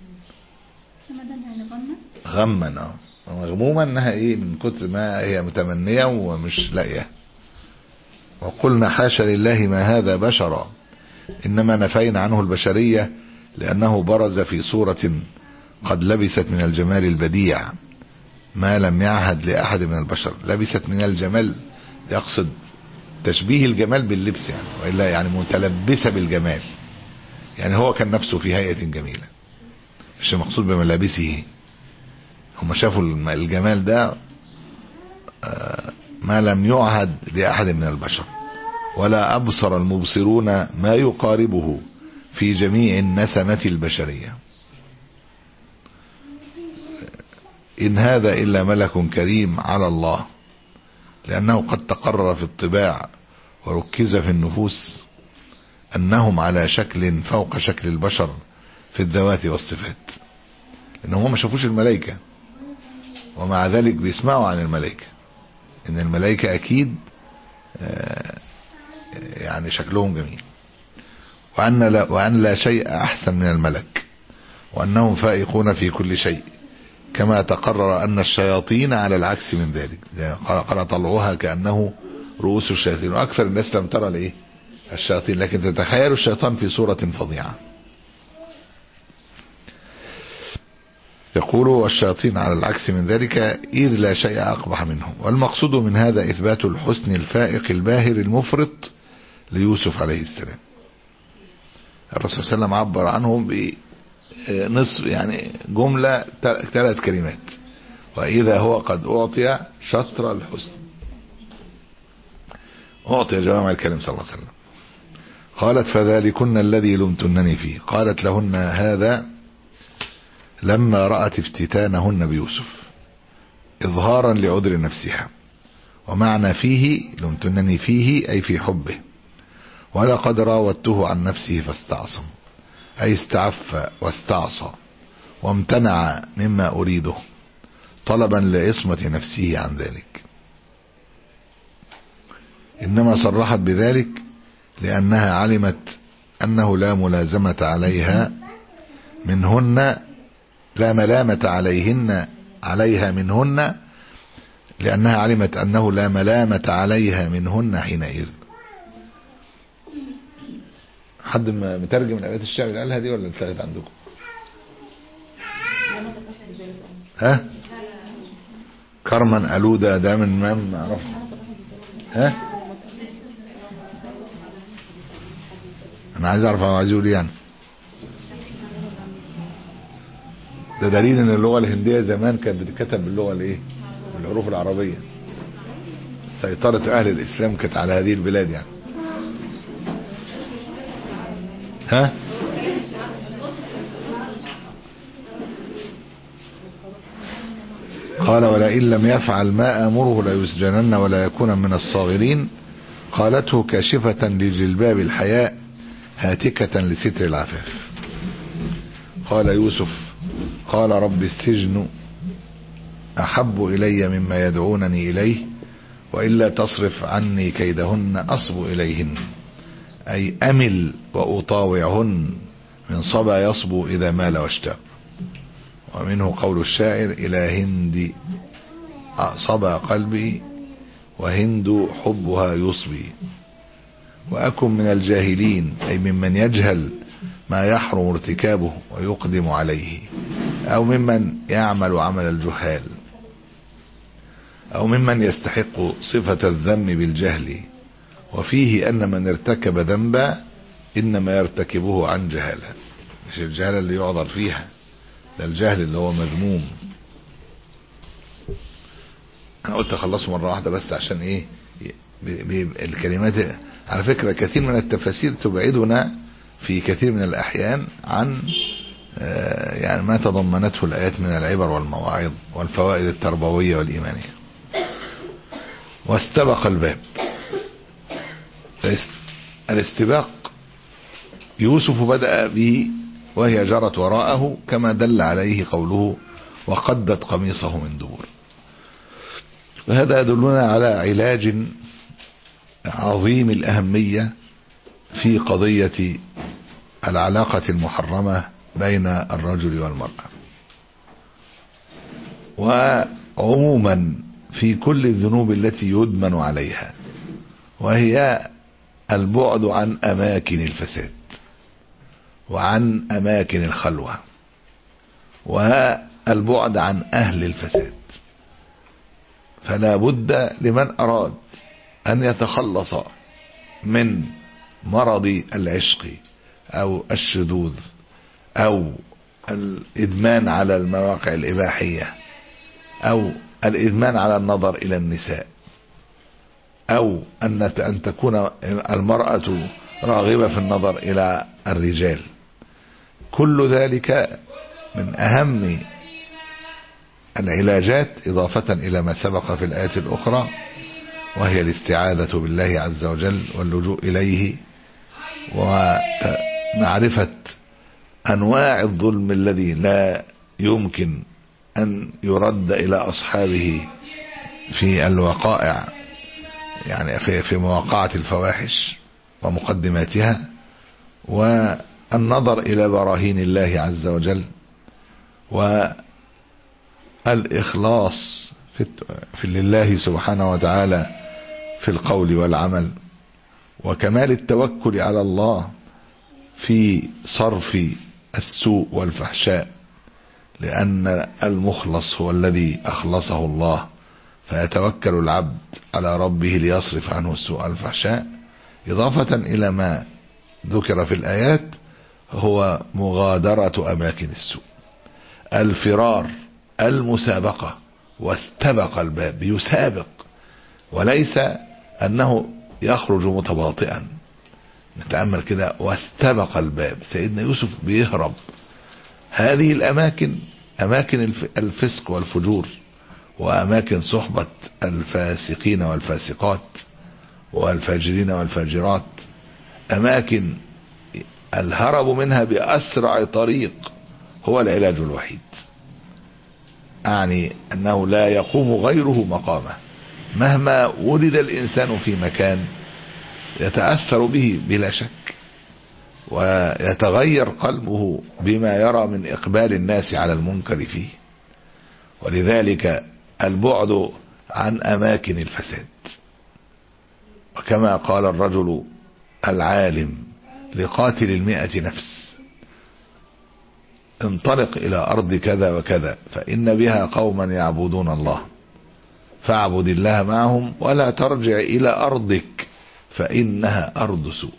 غما اه مغمومة انها ايه من كتر ما هي متمنية ومش لاقيه. وقلنا حاشا لله ما هذا بشرا، إنما نفينا عنه البشرية لأنه برز في صورة قد لبست من الجمال البديع ما لم يعهد لأحد من البشر. لبست من الجمال يقصد تشبيه الجمال باللبس يعني، وإلا يعني متلبسة بالجمال، يعني هو كان نفسه في هيئة جميلة، مش المقصود بملابسه. هم شافوا الجمال ده ما لم يعهد لأحد من البشر، ولا أبصر المبصرون ما يقاربه في جميع النسمة البشرية. إن هذا إلا ملك كريم على الله، لأنه قد تقرر في الطباع وركز في النفوس أنهم على شكل فوق شكل البشر في الذوات والصفات، لأنهم ما شافوش الملائكة، ومع ذلك بيسمعوا عن الملائكة ان الملائكة اكيد يعني شكلهم جميل، وان لا, وأن لا شيء احسن من الملك، وانهم فائقون في كل شيء، كما تقرر ان الشياطين على العكس من ذلك، قال طلعوها كأنه رؤوس الشياطين، واكثر الناس لم ترى لايه الشياطين، لكن تتخيل الشيطان في صورة فظيعة. يقول والشياطين على العكس من ذلك إذ لا شيء أقبح منهم. والمقصود من هذا إثبات الحسن الفائق الباهر المفرط ليوسف عليه السلام. الرسول صلى الله عليه وسلم عبر عنهم بنصف يعني جملة ثلاث كلمات: وإذا هو قد أعطي شطر الحسن. أعطي جوامع الكلم صلى الله عليه وسلم. قالت فذلكن الذي لمتنني فيه. قالت لهن هذا لما رأت افتتانهن بيوسف إظهارا لعذر نفسها، ومعنى فيه لمتنني فيه أي في حبه، ولقد راودته عن نفسه فاستعصم أي استعف واستعصى وامتنع مما أريده طلبا لعصمة نفسه عن ذلك. إنما صرحت بذلك لأنها علمت أنه لا ملازمة عليها منهن لا ملامة عليهن عليها منهن لأنها علمت أنه لا ملامة عليها منهن حينئذ. حد مترجم الآيات الشعر اللي قالها دي ولا اتلغت عندكم؟ ها كرما ألودا ده من ما معرفش. ها أنا عايز أعرف هو عايز يقول يعني. ده دليل ان اللغة الهندية زمان كانت بتتكتب باللغة الايه بالحروف العربية. سيطرة اهل الاسلام كانت على هذه البلاد يعني. ها قال ولئن لم يفعل ما آمره ليسجنن ولا يكون من الصاغرين. قالته كاشفة لجلباب الحياء هاتكة لستر العفاف. قال يوسف قال رب السجن أحب إلي مما يدعونني إليه وإلا تصرف عني كيدهن أصب إليهن، أي أمل وأطاوعهن من صبا يصبو إذا مال واشتاق. ومنه قول الشاعر إلى هند صبا قلبي وهند حبها يصبي. وأكن من الجاهلين، أي ممن يجهل ما يحرم ارتكابه ويقدم عليه، أو ممن يعمل عمل الجهال، أو ممن يستحق صفة الذم بالجهل. وفيه أن من ارتكب ذنبا إنما يرتكبه عن جهالة، مش الجهالة اللي يعذر فيها، ده الجهل اللي هو مذموم. أنا قلت أخلصه مرة واحدة بس عشان إيه الكلمات. على فكرة كثير من التفاسير تبعدنا في كثير من الأحيان عن يعني ما تضمنته الآيات من العبر والمواعظ والفوائد التربوية والإيمانية. واستبق الباب. الاستباق يوسف بدأ به وهي جرت وراءه كما دل عليه قوله وقدت قميصه من دبر. وهذا يدلنا على علاج عظيم الأهمية في قضية العلاقة المحرمة بين الرجل والمرأة، وعموما في كل الذنوب التي يدمن عليها، وهي البعد عن أماكن الفساد وعن أماكن الخلوة والبعد عن أهل الفساد. فلا بد لمن أراد أن يتخلص من مرض العشق أو الشذوذ أو الإدمان على المواقع الإباحية أو الإدمان على النظر إلى النساء أو أن تكون المرأة راغبة في النظر إلى الرجال، كل ذلك من أهم العلاجات إضافة إلى ما سبق في الآيات الأخرى، وهي الاستعاذة بالله عز وجل واللجوء إليه ومعرفة أنواع الظلم الذي لا يمكن أن يرد إلى أصحابه في الوقائع، يعني في في مواقعة الفواحش ومقدماتها، والنظر إلى براهين الله عز وجل، والإخلاص في, في لله سبحانه وتعالى في القول والعمل، وكمال التوكل على الله في صرف السوء والفحشاء، لأن المخلص هو الذي أخلصه الله، فيتوكل العبد على ربه ليصرف عنه السوء والفحشاء. إضافة إلى ما ذكر في الآيات هو مغادرة أماكن السوء، الفرار، المسابقة. واستبق الباب، يسابق، وليس أنه يخرج متباطئا. نتأمل كده، واستبق الباب، سيدنا يوسف بيهرب. هذه الأماكن أماكن الفسق والفجور، وأماكن صحبة الفاسقين والفاسقات والفاجرين والفاجرات، أماكن الهرب منها بأسرع طريق هو العلاج الوحيد. أعني أنه لا يقوم غيره مقامه. مهما ولد الإنسان في مكان يتأثر به بلا شك، ويتغير قلبه بما يرى من إقبال الناس على المنكر فيه. ولذلك البعد عن أماكن الفساد. وكما قال الرجل العالم لقاتل المئة نفس: انطلق إلى أرض كذا وكذا فإن بها قوما يعبدون الله فاعبد الله معهم ولا ترجع إلى أرضك فإنها أرض سوء.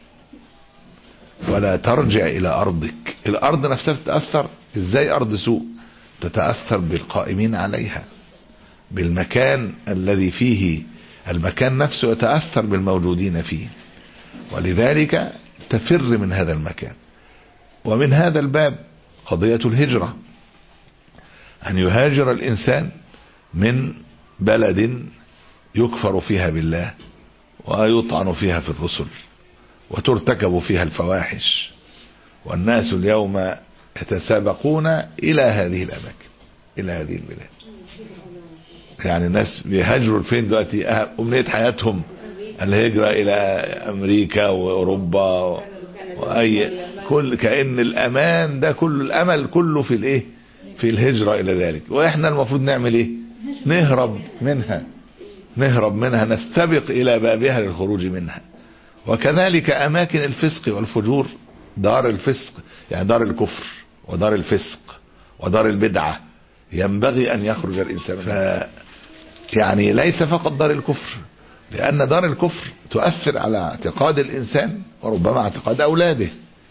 ولا ترجع إلى أرضك، الأرض نفسها تتأثر. إزاي أرض سوء؟ تتأثر بالقائمين عليها، بالمكان الذي فيه، المكان نفسه يتأثر بالموجودين فيه، ولذلك تفر من هذا المكان. ومن هذا الباب قضية الهجرة، أن يهاجر الإنسان من بلد يكفر فيها بالله ويطعن فيها في الرسل وترتكب فيها الفواحش، والناس اليوم يتسابقون إلى هذه الأماكن، إلى هذه البلاد. يعني الناس بيهاجروا فين دلوقتي؟ أمنية حياتهم الهجرة إلى أمريكا وأوروبا وأي كل، كأن الأمان ده كله، الأمل كله في الإيه؟ في الهجرة إلى ذلك. وإحنا المفروض نعمل إيه؟ نهرب منها، نهرب منها، نستبق إلى بابها للخروج منها. وكذلك أماكن الفسق والفجور، دار الفسق يعني دار الكفر ودار الفسق ودار البدعة، ينبغي أن يخرج الإنسان. ف يعني ليس فقط دار الكفر، لأن دار الكفر تؤثر على اعتقاد الإنسان وربما اعتقاد أولاده.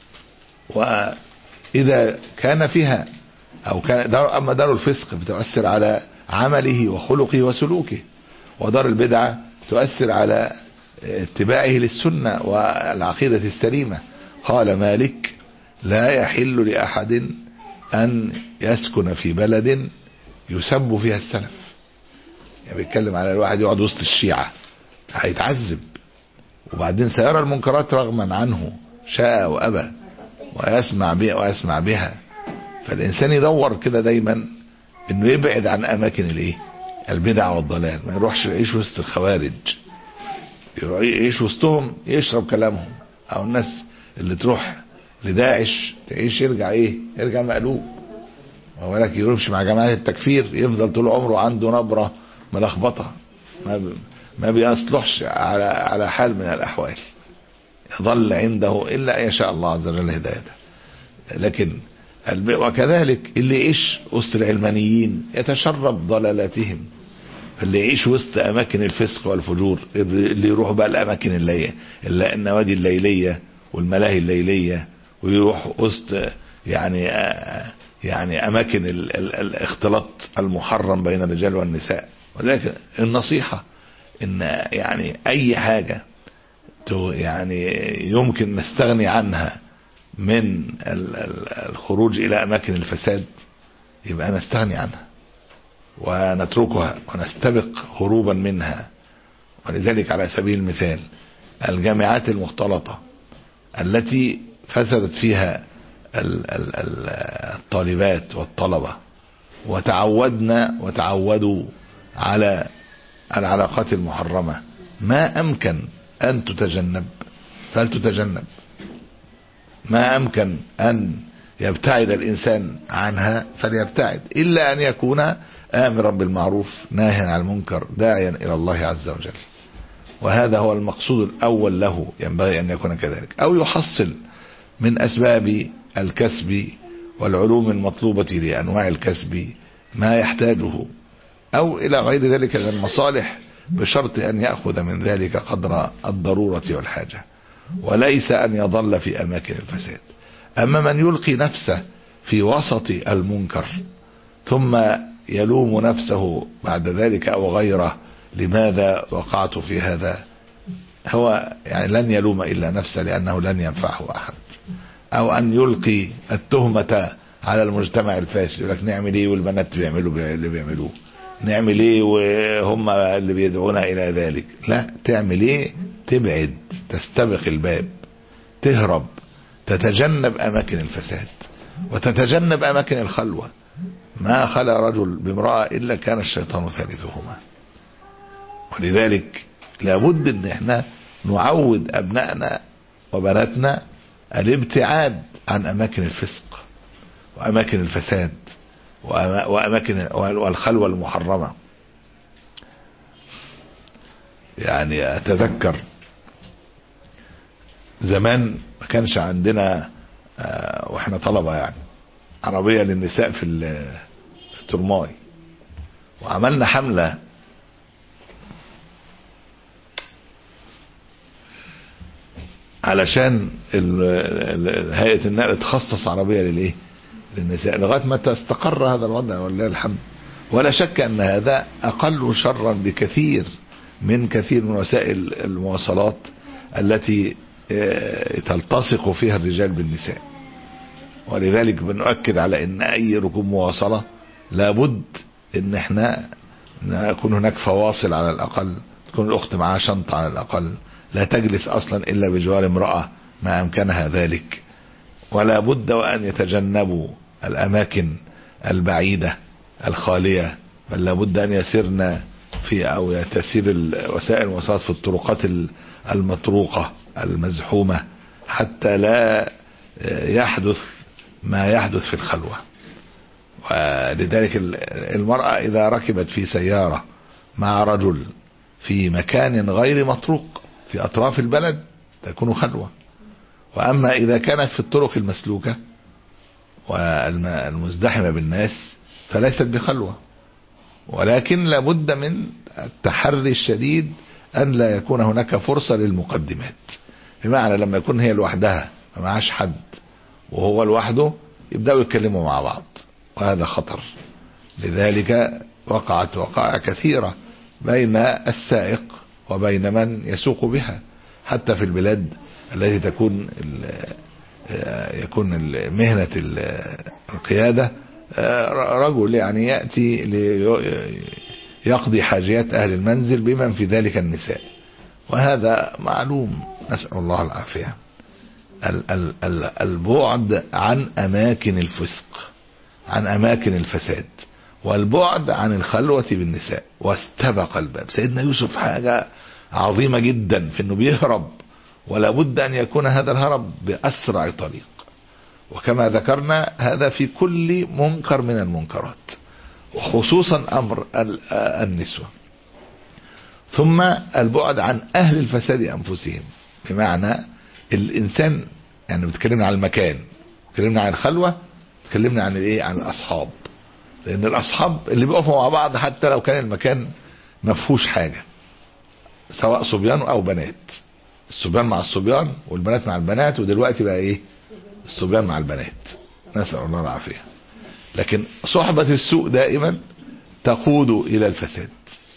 وإذا كان فيها أو كان دار، أما دار الفسق بتؤثر على عمله وخلقه وسلوكه، ودار البدعة تؤثر على اتباعه للسنة والعقيدة السليمة. قال مالك: لا يحل لأحد أن يسكن في بلد يسب فيها السلف. يعني بيتكلم على الواحد يقعد وسط الشيعة هيتعذب، وبعدين سيرى المنكرات رغما عنه شاء وأبى، ويسمع بها ويسمع بها. فالإنسان يدور كده دايما انه يبعد عن اماكن الايه؟ البدع والضلال. ما يروحش يعيش وسط الخوارج، يعيش وسطهم يشرب كلامهم، او الناس اللي تروح لداعش تعيش يرجع ايه؟ يرجع مقلوب. ولكن يروحش مع جماعة التكفير يفضل طول عمره عنده نبرة ملخبطة، ما ما بيصلحش على على حال من الاحوال، يظل عنده الا ان يشاء الله عز وجل هدايته. لكن وكذلك اللي يعيش وسط العلمانيين يتشرب ضلالاتهم، اللي يعيش وسط اماكن الفسق والفجور، اللي يروح بقى الاماكن اللي النوادي الليليه والملاهي الليليه، ويروح وسط يعني يعني اماكن ال ال الاختلاط المحرم بين الرجال والنساء. ولكن النصيحه ان يعني اي حاجه يعني يمكن نستغني عنها من الخروج الى اماكن الفساد يبقى نستغني عنها ونتركها ونستبق هروبا منها. ولذلك على سبيل المثال الجامعات المختلطة التي فسدت فيها الطالبات والطلبة، وتعودنا وتعودوا على العلاقات المحرمة، ما أمكن أن تتجنب فلتتجنب، ما أمكن أن يبتعد الإنسان عنها فليبتعد، إلا أن يكون آمرا بالمعروف ناهيا عن المنكر داعيا إلى الله عز وجل. وهذا هو المقصود الأول له، ينبغي أن يكون كذلك. أو يحصل من أسباب الكسب والعلوم المطلوبة لأنواع الكسب ما يحتاجه، أو إلى غير ذلك من المصالح، بشرط أن يأخذ من ذلك قدر الضرورة والحاجة، وليس أن يظل في أماكن الفساد. أما من يلقي نفسه في وسط المنكر ثم يلوم نفسه بعد ذلك أو غيره لماذا وقعت في هذا، هو يعني لن يلوم إلا نفسه لأنه لن ينفعه أحد. أو أن يلقي التهمة على المجتمع الفاسد، يقول لك نعمل ايه والبنات بيعملوا اللي بيعملوه، نعمل ايه وهم اللي بيدعونا إلى ذلك. لا، تعمل ايه؟ تبعد، تستبق الباب، تهرب، تتجنب أماكن الفساد وتتجنب أماكن الخلوة. ما خلى رجل بامرأة إلا كان الشيطان ثالثهما. ولذلك لابد ان احنا نعود أبنائنا وبناتنا الابتعاد عن أماكن الفسق وأماكن الفساد وأماكن والخلوة المحرمة. يعني أتذكر زمان ما كانش عندنا آه واحنا طلبة يعني عربية للنساء في في الترماي، وعملنا حملة علشان هيئة النقل تخصص عربية للايه للنساء، لغاية ما تستقر هذا الوضع ولله الحمد. ولا شك ان هذا اقل شرا بكثير من كثير من وسائل المواصلات التي تلتصق فيها الرجال بالنساء. ولذلك بنؤكد على ان اي ركوب مواصلة لابد ان احنا يكون هناك فواصل على الأقل، تكون الأخت معها شنطة على الأقل، لا تجلس أصلا إلا بجوار امرأة ما أمكنها ذلك. ولا بد وأن يتجنبوا الأماكن البعيدة الخالية، بل لا بد أن يسرن في أو تسير وسائل المواصلات في الطرقات المطروقة المزحومة حتى لا يحدث ما يحدث في الخلوة. ولذلك المرأة إذا ركبت في سيارة مع رجل في مكان غير مطروق في أطراف البلد تكون خلوة. وأما إذا كانت في الطرق المسلوكة والمزدحمة بالناس فليست بخلوة، ولكن لابد من التحري الشديد أن لا يكون هناك فرصة للمقدمات، بمعنى لما يكون هي لوحدها ما معاش حد وهو لوحده يبدأوا يتكلموا مع بعض، وهذا خطر. لذلك وقعت وقائع كثيرة بين السائق وبين من يسوق بها، حتى في البلاد التي تكون يكون مهنة القيادة رجل يعني يأتي يقضي حاجيات أهل المنزل بمن في ذلك النساء، وهذا معلوم، نسأل الله العافية. البعد عن أماكن الفسق، عن أماكن الفساد، والبعد عن الخلوة بالنساء. واستبق الباب. سيدنا يوسف حاجة عظيمة جدا في أنه بيهرب، ولا بد أن يكون هذا الهرب بأسرع طريق، وكما ذكرنا هذا في كل منكر من المنكرات، وخصوصا أمر النسوة. ثم البعد عن أهل الفساد أنفسهم، بمعنى الإنسان يعني بتكلمنا عن المكان، بتكلمنا عن الخلوة، بتكلمنا عن الايه، عن الأصحاب. لأن الأصحاب اللي بيقفوا مع بعض حتى لو كان المكان ما فيهوش حاجة، سواء صبيان أو بنات، الصبيان مع الصبيان والبنات مع البنات، ودلوقتي بقى ايه، الصبيان مع البنات، نسأل الله العافية. لكن صحبة السوء دائما تقود إلى الفساد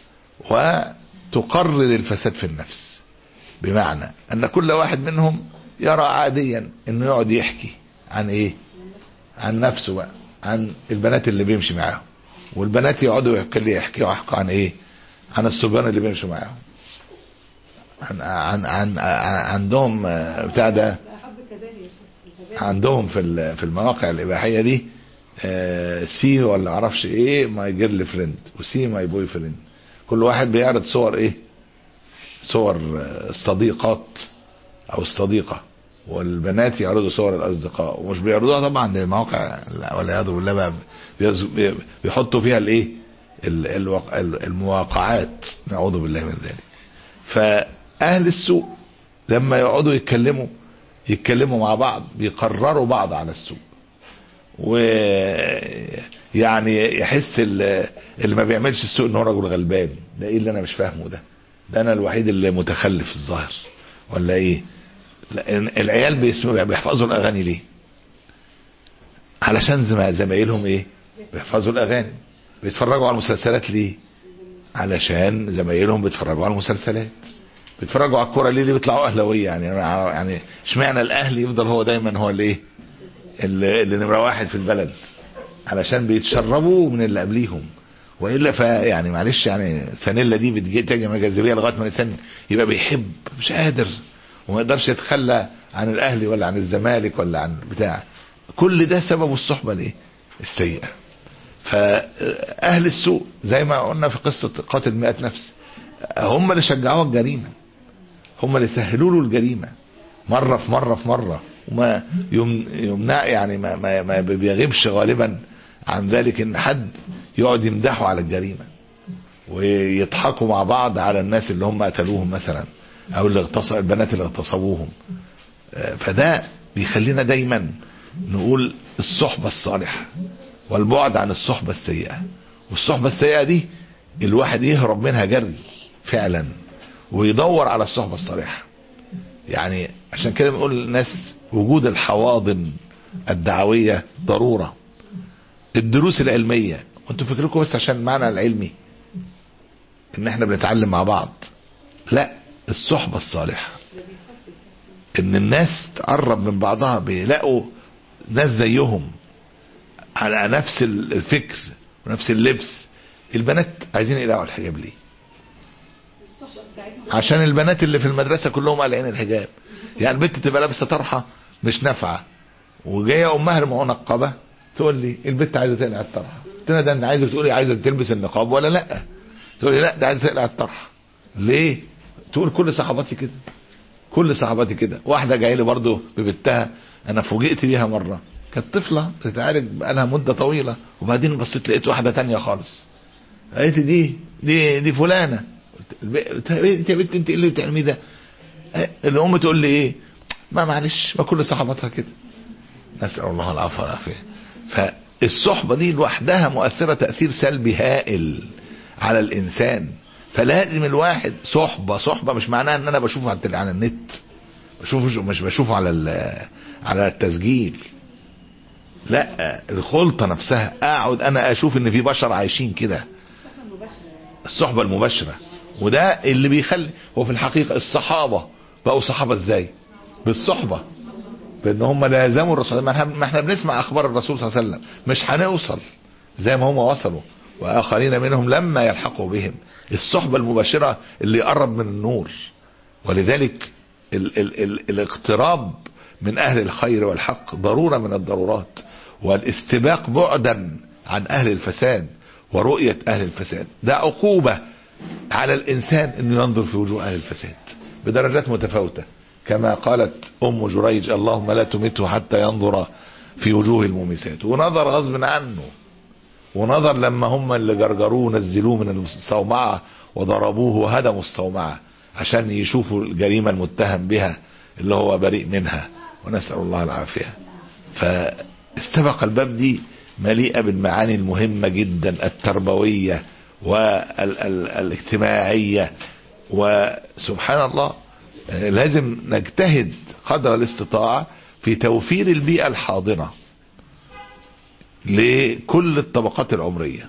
وتقرر الفساد في النفس، بمعنى أن كل واحد منهم يرى عاديا أنه يقعد يحكي عن إيه، عن نفسه بقى، عن البنات اللي بيمشي معاهم، والبنات يقعدوا يحكي يحكي ويحكوا عن إيه، عن الصبيان اللي بيمشوا معاهم، عن عن عن عندهم بتاع ده، عندهم في في المواقع الإباحية دي سي ولا عرفش ايه ماي جيرل فريند وسي ماي بوي فريند، كل واحد بيعرض صور ايه، صور الصديقات او الصديقة، والبنات يعرضوا صور الاصدقاء، ومش بيعرضوها طبعا المواقع والعياذ بالله بقى بيحطوا فيها الايه، المواقعات، نعوذ بالله من ذلك. فاهل السوء لما يقعدوا يتكلموا يتكلموا مع بعض بيقرروا بعض على السوء، ويعني يحس اللي ما بيعملش السوء ان هو رجل غلبان، ده ايه اللي انا مش فاهمه ده ده انا الوحيد اللي متخلف الظاهر ولا ايه. العيال بيحفظوا الاغاني ليه؟ علشان زمايلهم ايه بيحفظوا الاغاني. بيتفرجوا على المسلسلات ليه؟ علشان زمايلهم بيتفرجوا على المسلسلات. بيتفرجوا على الكوره ليه؟ اللي بيطلعوا اهلاويه، يعني يعني اشمعنى الاهلي يفضل هو دايما هو الايه اللي, اللي نمره واحد في البلد؟ علشان بيتشربوا من اللي قبليهم، والا ف يعني معلش يعني الفانيلا دي بتجي تجمع جاذبيه لغايه ما الانسان يبقى بيحب مش قادر وما يقدرش يتخلى عن الاهلي ولا عن الزمالك ولا عن بتاع. كل ده سببه الصحبه الايه السيئه. فاهل السوء زي ما قلنا في قصه قاتل مئة نفس، هم اللي شجعوه الجريمه، هم اللي سهلوا له الجريمه مره في مره في مره، وما يمنع يعني ما, ما, ما بيغيبش غالبا عن ذلك ان حد يقعد يمدحوا على الجريمه ويضحكوا مع بعض على الناس اللي هم قتلوهم مثلا، او اللي اغتصب البنات اللي اغتصبوهم. فده بيخلينا دايما نقول الصحبه الصالحه والبعد عن الصحبه السيئه. والصحبه السيئه دي الواحد يهرب منها جري فعلا ويدور على الصحبه الصالحه. يعني عشان كده بنقول للناس وجود الحواضن الدعويه ضروره، الدروس العلميه. وانتوا فكركم بس عشان المعنى العلمي ان احنا بنتعلم مع بعض، لا، الصحبه الصالحه ان الناس تقرب من بعضها، بيلاقوا ناس زيهم على نفس الفكر ونفس اللبس، البنات عايزين يقلعوا الحجاب ليه؟ عشان البنات اللي في المدرسة كلهم قالعين الحجاب. يعني البنت تبقى لابسة طرحة مش نافعة وجاية امها المنقبة تقول لي البنت عايزة تقلع الطرحة، قلت لها ده انت عايزة تقولي عايزة تلبس النقاب ولا لا؟ تقول لي لا ده عايزة تقلع الطرحة. ليه؟ تقول كل صحباتي كده، كل صحباتي كده. واحدة جايه لي برضه ببنتها، انا فوجئت بيها مرة، كانت طفلة بتتعالج بقالها مدة طويلة، وبعدين بصيت لقيت واحدة تانية خالص، قالت دي دي دي فلانة. انت يا بنت انت ايه اللي بتعمليه ده؟ الام تقول لي ايه؟ ما معلش ما كل صحباتها كده. نسأل الله العفو والعافية. فالصحبة دي لوحدها مؤثرة تأثير سلبي هائل على الإنسان. فلازم الواحد صحبة صحبة مش معناها ان انا بشوفه على على النت، بشوفه مش بشوفه على على التسجيل، لا الخلطة نفسها، اقعد انا اشوف ان في بشر عايشين كده. الصحبة المباشرة، وده اللي بيخلي هو في الحقيقة الصحابة بقوا صحابة ازاي؟ بالصحبة، بان هم لازموا الرسول. ما احنا بنسمع اخبار الرسول صلى الله عليه وسلم، مش هنوصل زي ما هم وصلوا، واخرين منهم لما يلحقوا بهم. الصحبة المباشرة اللي يقرب من النور. ولذلك ال ال ال الاقتراب من اهل الخير والحق ضرورة من الضرورات، والاستباق بعدا عن اهل الفساد ورؤية اهل الفساد ده عقوبة على الانسان انه ينظر في وجوه اهل الفساد بدرجات متفاوتة، كما قالت ام جريج اللهم لا تمته حتى ينظر في وجوه المومسات. ونظر غصب عنه، ونظر لما هم اللي جرجروه نزلوه من الصومعة وضربوه وهدموا الصومعة عشان يشوفوا الجريمة المتهم بها اللي هو بريء منها، ونسأل الله العافية. فاستبق الباب دي مليئة بالمعاني المهمة جدا التربوية والاجتماعية. وسبحان الله لازم نجتهد قدر الاستطاعة في توفير البيئة الحاضنة لكل الطبقات العمرية.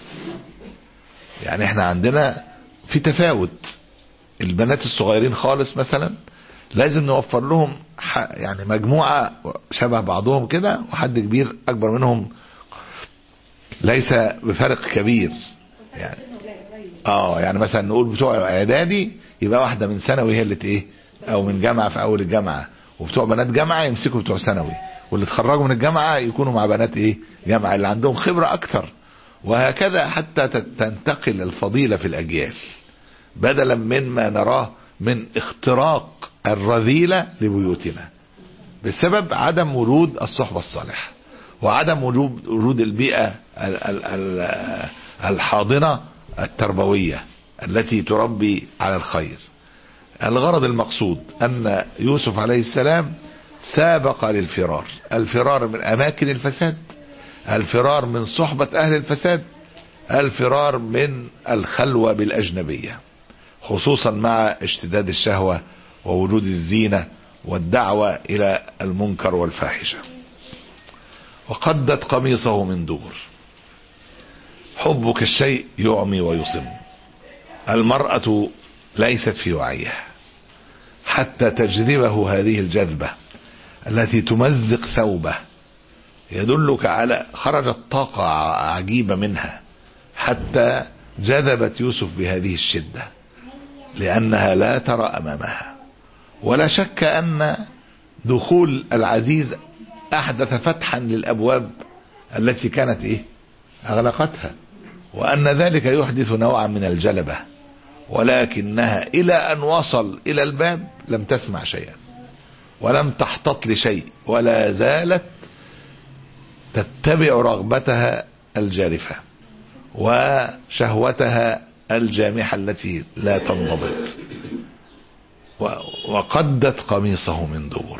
يعني احنا عندنا في تفاوت، البنات الصغيرين خالص مثلا لازم نوفر لهم يعني مجموعة شبه بعضهم كده، وحد كبير اكبر منهم ليس بفرق كبير. يعني اه يعني مثلا نقول بتوع اعدادي يبقى واحدة من ثانوي هي اللي ايه، او من جامعة في اول الجامعة، وبتوع بنات جامعة يمسكوا بتوع ثانوي، واللي اتخرجوا من الجامعة يكونوا مع بنات ايه جامعة اللي عندهم خبرة اكثر. وهكذا حتى تنتقل الفضيلة في الاجيال، بدلا من ما نراه من اختراق الرذيلة لبيوتنا بسبب عدم وجود الصحبة الصالحة وعدم وجود وجود البيئة الحاضنة التربوية التي تربي على الخير. الغرض المقصود ان يوسف عليه السلام سابق للفرار، الفرار من اماكن الفساد، الفرار من صحبة اهل الفساد، الفرار من الخلوة بالاجنبية، خصوصا مع اشتداد الشهوة ووجود الزينة والدعوة الى المنكر والفاحشة. وقدت قميصه من دبر، حبك الشيء يعمي ويصم. المرأة ليست في وعيها حتى تجذبه هذه الجذبة التي تمزق ثوبه، يدلك على خرجت طاقة عجيبة منها حتى جذبت يوسف بهذه الشدة، لأنها لا ترى أمامها. ولا شك أن دخول العزيز أحدث فتحا للأبواب التي كانت إيه أغلقتها، وأن ذلك يحدث نوعا من الجلبة، ولكنها إلى أن وصل إلى الباب لم تسمع شيئا ولم تحتط لشيء، ولا زالت تتبع رغبتها الجارفة وشهوتها الجامحة التي لا تنضبط. وقدت قميصه من دبر.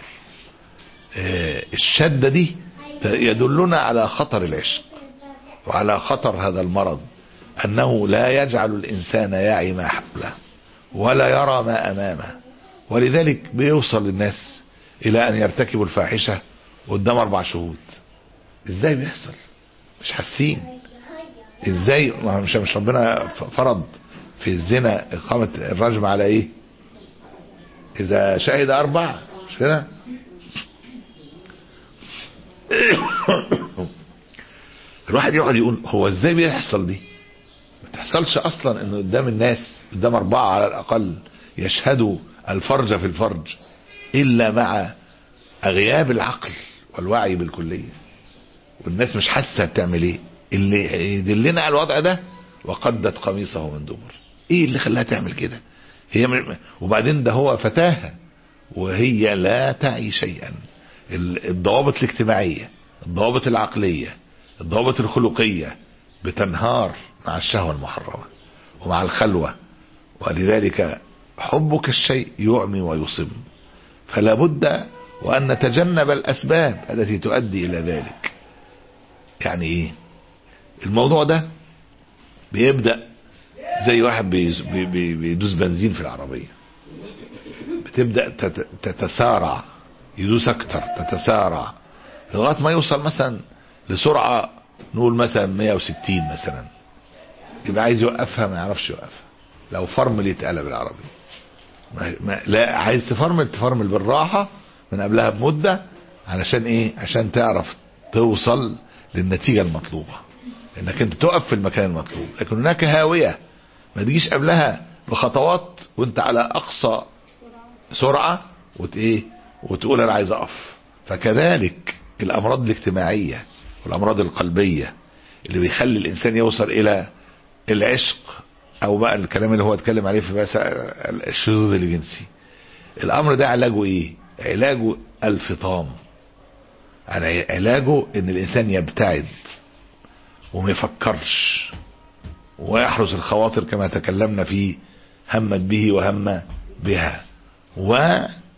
الشدة دي يدلنا على خطر العشق وعلى خطر هذا المرض، أنه لا يجعل الإنسان يعي ما حوله ولا يرى ما أمامه. ولذلك بيوصل الناس إلى أن يرتكبوا الفاحشة قدام أربع شهود. إزاي بيحصل؟ مش حاسين. إزاي؟ مش مش ربنا فرض في الزنا إقامة الرجم على إيه؟ إذا شهد أربعة، مش كده؟ الواحد يقعد يقول هو إزاي بيحصل دي؟ تحصلش اصلا ان قدام الناس، قدام اربعة على الاقل، يشهدوا الفرج في الفرج الا مع غياب العقل والوعي بالكلية، والناس مش حاسة بتعمل ايه. اللي يدلنا على الوضع ده وقدت قميصه من دبر، ايه اللي خلاها تعمل كده؟ هي من... وبعدين ده هو فتاها وهي لا تعي شيئا. الضوابط الاجتماعية، الضوابط العقلية، الضوابط الخلقية بتنهار مع الشهوة المحرمة ومع الخلوة، ولذلك حبك الشيء يعمي ويصم. فلا بد وأن نتجنب الأسباب التي تؤدي إلى ذلك. يعني إيه الموضوع ده؟ بيبدأ زي واحد بيدوس بنزين في العربية، بتبدأ تتسارع، يدوس أكتر، تتسارع لغاية ما يوصل مثلا لسرعة نقول مثلا مية وستين مثلا، يبقى عايز يوقفها ما يعرفش يوقفها. لو فرمل يتقلب العربية، ما ما لا عايز تفرمل تفرمل بالراحة من قبلها بمدة، علشان ايه؟ عشان تعرف توصل للنتيجة المطلوبة، انك انت تقف في المكان المطلوب. لكن هناك هاوية ما تجيش قبلها بخطوات وانت على اقصى سرعة وت ايه وتقول انا عايز اقف. فكذلك الامراض الاجتماعية والامراض القلبية اللي بيخلي الانسان يوصل الى العشق، او بقى الكلام اللي هو اتكلم عليه في بس الشذوذ الجنسي، الامر ده علاجه ايه؟ علاجه الفطام. علاجه ان الانسان يبتعد وما يفكرش ويحرس الخواطر كما تكلمنا في همت به وهم بها. و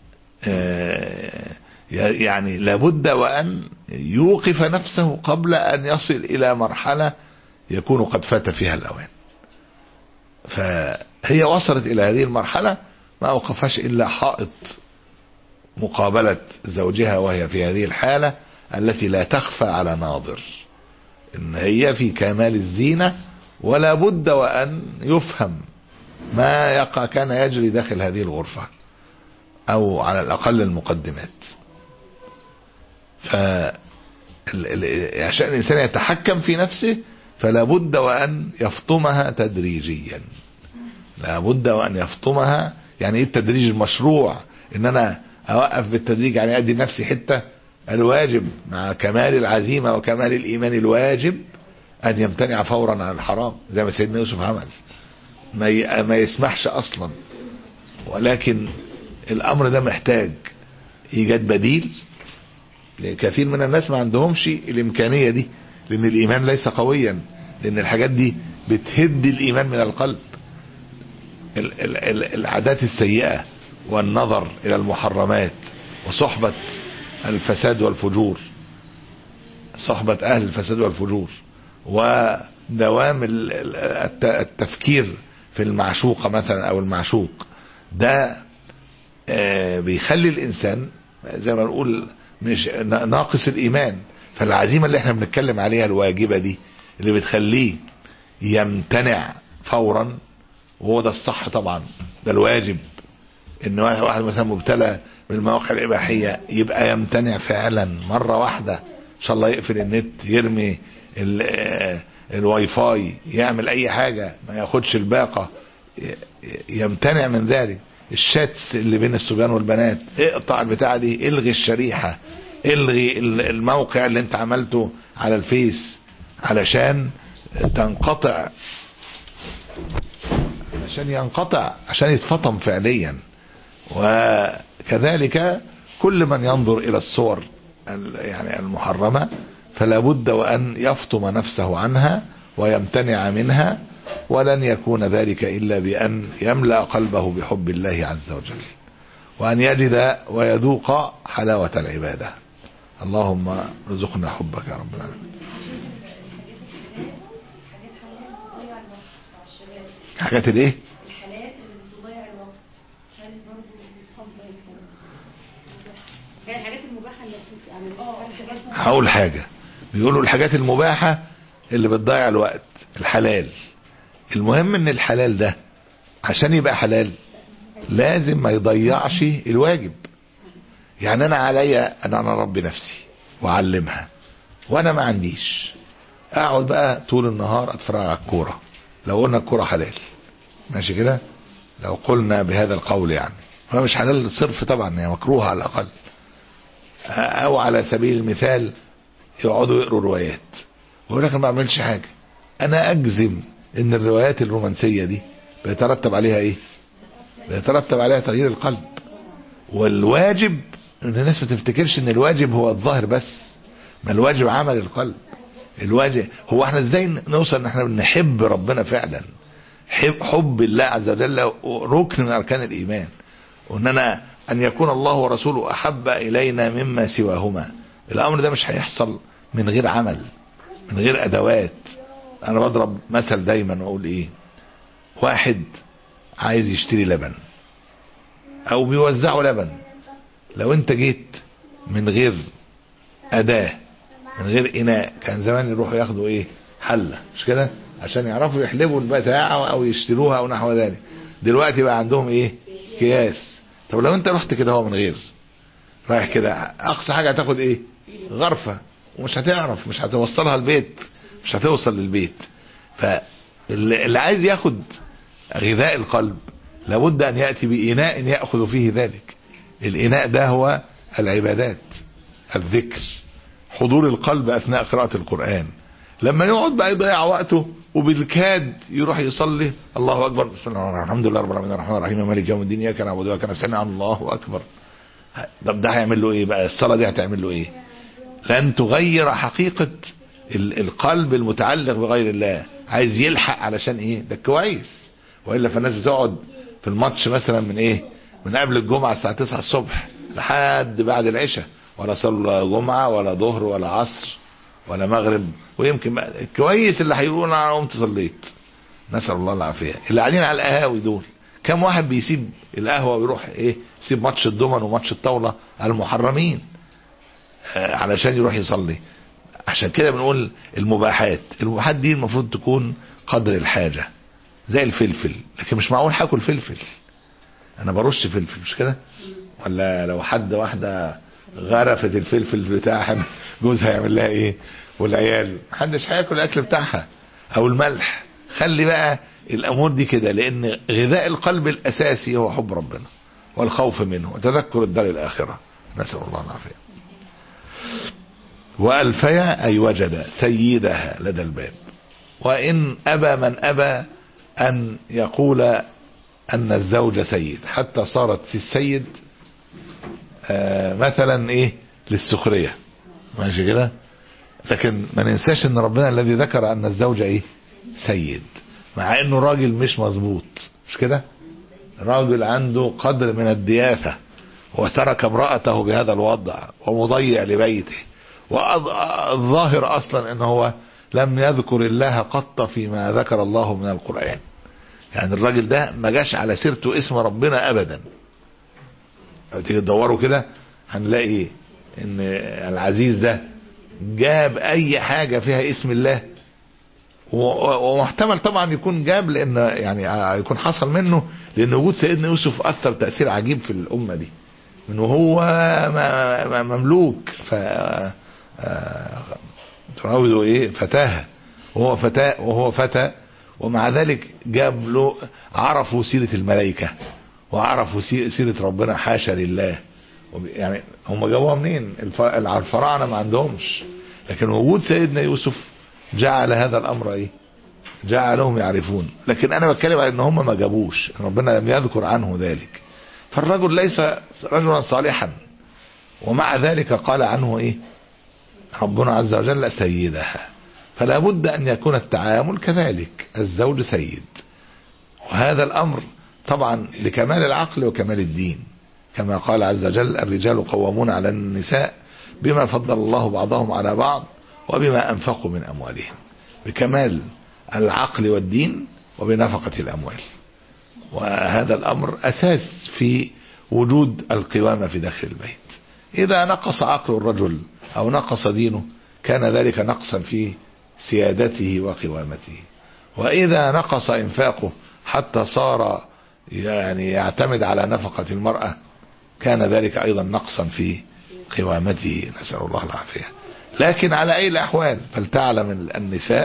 يعني لابد وان يوقف نفسه قبل ان يصل الى مرحلة يكون قد فات فيها الاوان. فهي وصلت الى هذه المرحلة ما اوقفش الا حائط مقابلة زوجها وهي في هذه الحالة التي لا تخفى على ناظر، ان هي في كمال الزينة، ولا بد وان يفهم ما يقع كان يجري داخل هذه الغرفة او على الاقل المقدمات. ف عشان الانسان يتحكم في نفسه فلا بد وان يفطمها تدريجيا، لا بد وان يفطمها. يعني ايه التدريج المشروع؟ ان انا اوقف بالتدريج، يعني ادي نفسي حتة. الواجب مع كمال العزيمة وكمال الايمان الواجب ان يمتنع فورا عن الحرام زي ما سيدنا يوسف عمل، ما ما يسمحش اصلا. ولكن الامر ده محتاج ايجاد بديل. كثير من الناس ما عندهمش الامكانية دي، لان الايمان ليس قويا، لان الحاجات دي بتهد الايمان من القلب. ال ال ال العادات السيئة والنظر الى المحرمات وصحبة الفساد والفجور، صحبة اهل الفساد والفجور، ودوام التفكير في المعشوقة مثلا او المعشوق، ده بيخلي الانسان زي ما نقول مش ناقص الايمان. فالعزيمة اللي احنا بنتكلم عليها الواجبة دي اللي بتخليه يمتنع فورا، وهو ده الصح طبعا، ده الواجب. ان واحد مثلا مبتلى بالمواقع الاباحية يبقى يمتنع فعلا مرة واحدة، ان شاء الله يقفل النت، يرمي الواي فاي، يعمل اي حاجة، ما ياخدش الباقة، يمتنع من ذلك. الشاتس اللي بين الصبيان والبنات، اقطع البتاعة دي، الغي الشريحة، الغي الموقع اللي انت عملته على الفيس علشان تنقطع، عشان ينقطع، عشان يتفطم فعليا. وكذلك كل من ينظر الى الصور يعني المحرمة فلا بد وان يفطم نفسه عنها ويمتنع منها، ولن يكون ذلك الا بان يملأ قلبه بحب الله عز وجل، وان يجد ويذوق حلاوة العبادة. اللهم ارزقنا حبك يا رب العالمين. حاجات الايه؟ الحالات اللي بتضيع الوقت، هل برضه بتفضل هي الحاجات المباحة اللي يعني اه هقول حاجة، بيقولوا الحاجات المباحة اللي بتضيع الوقت الحلال. المهم ان الحلال ده عشان يبقى حلال لازم ما يضيعش الواجب. يعني انا عليا ان انا اربي نفسي واعلمها، وانا ما عنديش، اقعد بقى طول النهار اتفرج على الكورة، لو قلنا الكرة حلال ماشي كده، لو قلنا بهذا القول يعني هو مش حلال صرف طبعا، هي مكروهة على الأقل. أو على سبيل المثال يقعدوا يقروا روايات ويقول لك ما بعملش حاجة. أنا أجزم إن الروايات الرومانسية دي بيترتب عليها إيه؟ بيترتب عليها تغيير القلب. والواجب إن الناس ما تفتكرش إن الواجب هو الظاهر بس، ما الواجب عمل القلب. الواجب هو احنا ازاي نوصل ان احنا بنحب ربنا فعلا. حب, حب الله عز وجل ركن من اركان الايمان، واننا ان يكون الله ورسوله احب الينا مما سواهما. الامر ده مش هيحصل من غير عمل، من غير ادوات. انا بضرب مثل دايما واقول ايه، واحد عايز يشتري لبن او بيوزعوا لبن، لو انت جيت من غير اداه من غير اناء، كان زمان يروحوا ياخدوا ايه حله مش كده عشان يعرفوا يحلبوا البتاعه او يشتروها او نحو ذلك. دلوقتي بقى عندهم ايه اكياس. طب لو انت رحت كده هو من غير رايح كده، اقصى حاجه هتاخد ايه غرفه، ومش هتعرف مش هتوصلها البيت، مش هتوصل للبيت. فاللي عايز ياخد غذاء القلب لابد ان ياتي باناء ياخذ فيه ذلك. الاناء ده هو العبادات، الذكر، حضور القلب اثناء قراءة القرآن. لما يقعد بقى يضيع وقته وبالكاد يروح يصلي الله اكبر بسم الله الرحمن الرحيم الحمد لله رب العالمين الرحمن الرحيم مالك يوم الدين اياك نعبد واياك نستعين الله اكبر. طب ده هيعمل له ايه بقى؟ الصلاة دي هتعمل له ايه؟ لن تغير حقيقة القلب المتعلق بغير الله. عايز يلحق علشان ايه؟ ده كويس. والا فالناس بتقعد في الماتش مثلا من ايه؟ من قبل الجمعة الساعة تسعة الصبح لحد بعد العشاء، ولا صلى جمعة ولا ظهر ولا عصر ولا مغرب. ويمكن كويس اللي هيقولون انا قمت صليت، نسأل الله العافية. اللي قاعدين على القهاوي دول كم واحد بيسيب القهوة ويروح ايه يسيب ماتش الدومن وماتش الطاولة المحرمين آه علشان يروح يصلي. عشان كده بنقول المباحات المباحات دي المفروض تكون قدر الحاجة، زي الفلفل. لكن مش معقول هاكل فلفل، انا برش فلفل مش كده، ولا لو حد واحدة غرفت الفلفل بتاعها جوزها يعمل لها ايه والعيال، محدش هياكل الاكل بتاعها. او الملح. خلي بقى الامور دي كده، لان غذاء القلب الاساسي هو حب ربنا والخوف منه وتذكر الدار الاخرة، نسأل الله العافية. والفيا اي وجد سيدها لدى الباب، وان ابى من ابى ان يقول ان الزوج سيد، حتى صارت السيد آه مثلا ايه للسخرية ماشي كده. لكن ما ننساش ان ربنا الذي ذكر ان الزوج ايه سيد، مع انه راجل مش مظبوط مش كده، راجل عنده قدر من الدياثة وترك امرأته بهذا الوضع ومضيع لبيته. والظاهر اصلا ان هو لم يذكر الله قط فيما ذكر الله من القرآن. يعني الراجل ده ما جاش على سيرته اسم ربنا ابدا. لو تيجي تدوروا كده هنلاقي ان العزيز ده جاب اي حاجة فيها اسم الله، ومحتمل طبعا يكون جاب لان يعني يكون حصل منه، لان وجود سيدنا يوسف اثر تأثير عجيب في الامة دي من وهو مملوك. ف تراوده ايه فتاها وهو فتاة وهو فتى، ومع ذلك جاب له عرفوا سيرة الملائكة وعرفوا سيرة ربنا حاشا لله. يعني هم جابوها منين؟ الفراعنة ما عندهمش، لكن وجود سيدنا يوسف جعل هذا الامر ايه جعلهم يعرفون. لكن انا بتكلم على ان هم ما جابوش، ربنا لم يذكر عنه ذلك. فالرجل ليس رجلا صالحا، ومع ذلك قال عنه ايه ربنا عز وجل سيدها. فلا بد ان يكون التعامل كذلك، الزوج سيد. وهذا الامر طبعا لكمال العقل وكمال الدين، كما قال عز وجل الرجال قوامون على النساء بما فضل الله بعضهم على بعض وبما انفقوا من اموالهم، بكمال العقل والدين وبنفقة الاموال. وهذا الامر اساس في وجود القوامة في داخل البيت. اذا نقص عقل الرجل او نقص دينه كان ذلك نقصا في سيادته وقوامته. واذا نقص انفاقه حتى صار يعني يعتمد على نفقة المرأة كان ذلك ايضا نقصا في قوامته، نسأل الله العافية. لكن على اي الاحوال فلتعلم النساء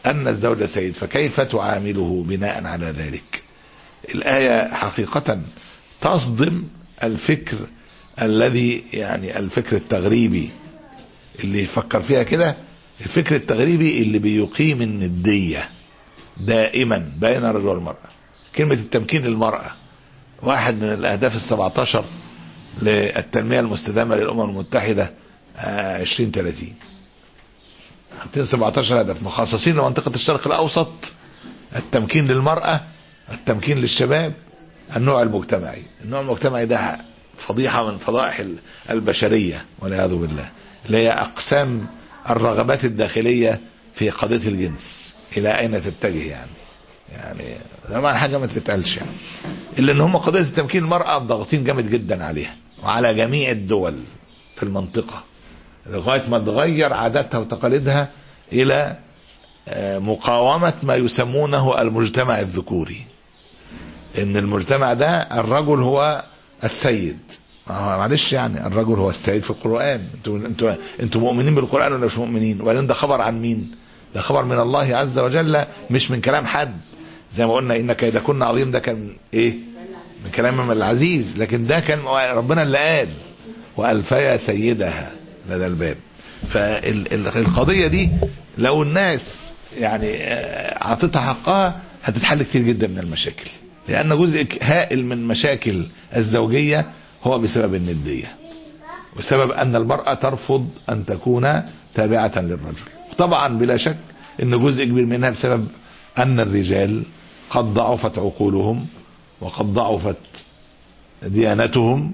أن الزوج سيد، فكيف تعامله بناء على ذلك؟ الآية حقيقة تصدم الفكر الذي يعني الفكر التغريبي اللي يفكر فيها كده، الفكر التغريبي اللي بيقيم الندية دائما بين الرجل والمرأة. كلمة التمكين للمرأة واحد من الأهداف السبعتاشر للتنمية المستدامة للأمم المتحدة عشرين ثلاثين، حاطين سبعتاشر هدف مخصصين لمنطقة الشرق الأوسط: التمكين للمرأة، التمكين للشباب، النوع المجتمعي. النوع المجتمعي ده فضيحة من فضائح البشرية والعياذ بالله، اللي هي أقسام الرغبات الداخلية في قضية الجنس إلى أين تتجه. يعني يعني طبعا حاجة ما تتقالش يعني، إلا إن هم قضية التمكين المرأة ضاغطين جامد جدا عليها وعلى جميع الدول في المنطقة لغاية ما تغير عاداتها وتقاليدها إلى مقاومة ما يسمونه المجتمع الذكوري. إن المجتمع ده الرجل هو السيد. معلش يعني الرجل هو السيد في القرآن. انتوا انتوا انتوا مؤمنين بالقرآن ولا مش مؤمنين؟ وبعدين ده خبر عن مين؟ ده خبر من الله عز وجل، مش من كلام حد. زي ما قلنا إن كيدكن عظيم، ده كان ايه؟ من كلام العزيز، لكن ده كان ربنا اللي قال: وألفيا سيدها لدى الباب. فالقضية دي لو الناس يعني عطتها حقها هتتحل كتير جدا من المشاكل، لأن جزء هائل من مشاكل الزوجية هو بسبب الندية، وسبب أن المرأة ترفض أن تكون تابعة للرجل. طبعا بلا شك أن جزء كبير منها بسبب أن الرجال قد ضعفت عقولهم وقد ضعفت ديانتهم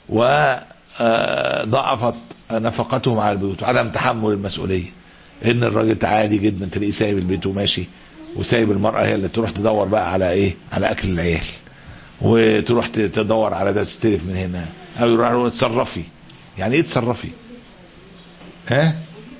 وضعفت نفقتهم على البيوت وعدم تحمل المسؤولية. ان الراجل عادي جدا تلاقيه سايب البيت وماشي، وسايب المرأة هي اللي تروح تدور بقى على ايه؟ على اكل العيال، وتروح تدور على ده تستلف من هنا، او يروح يقول اتصرفي. يعني ايه تصرفي؟ ها؟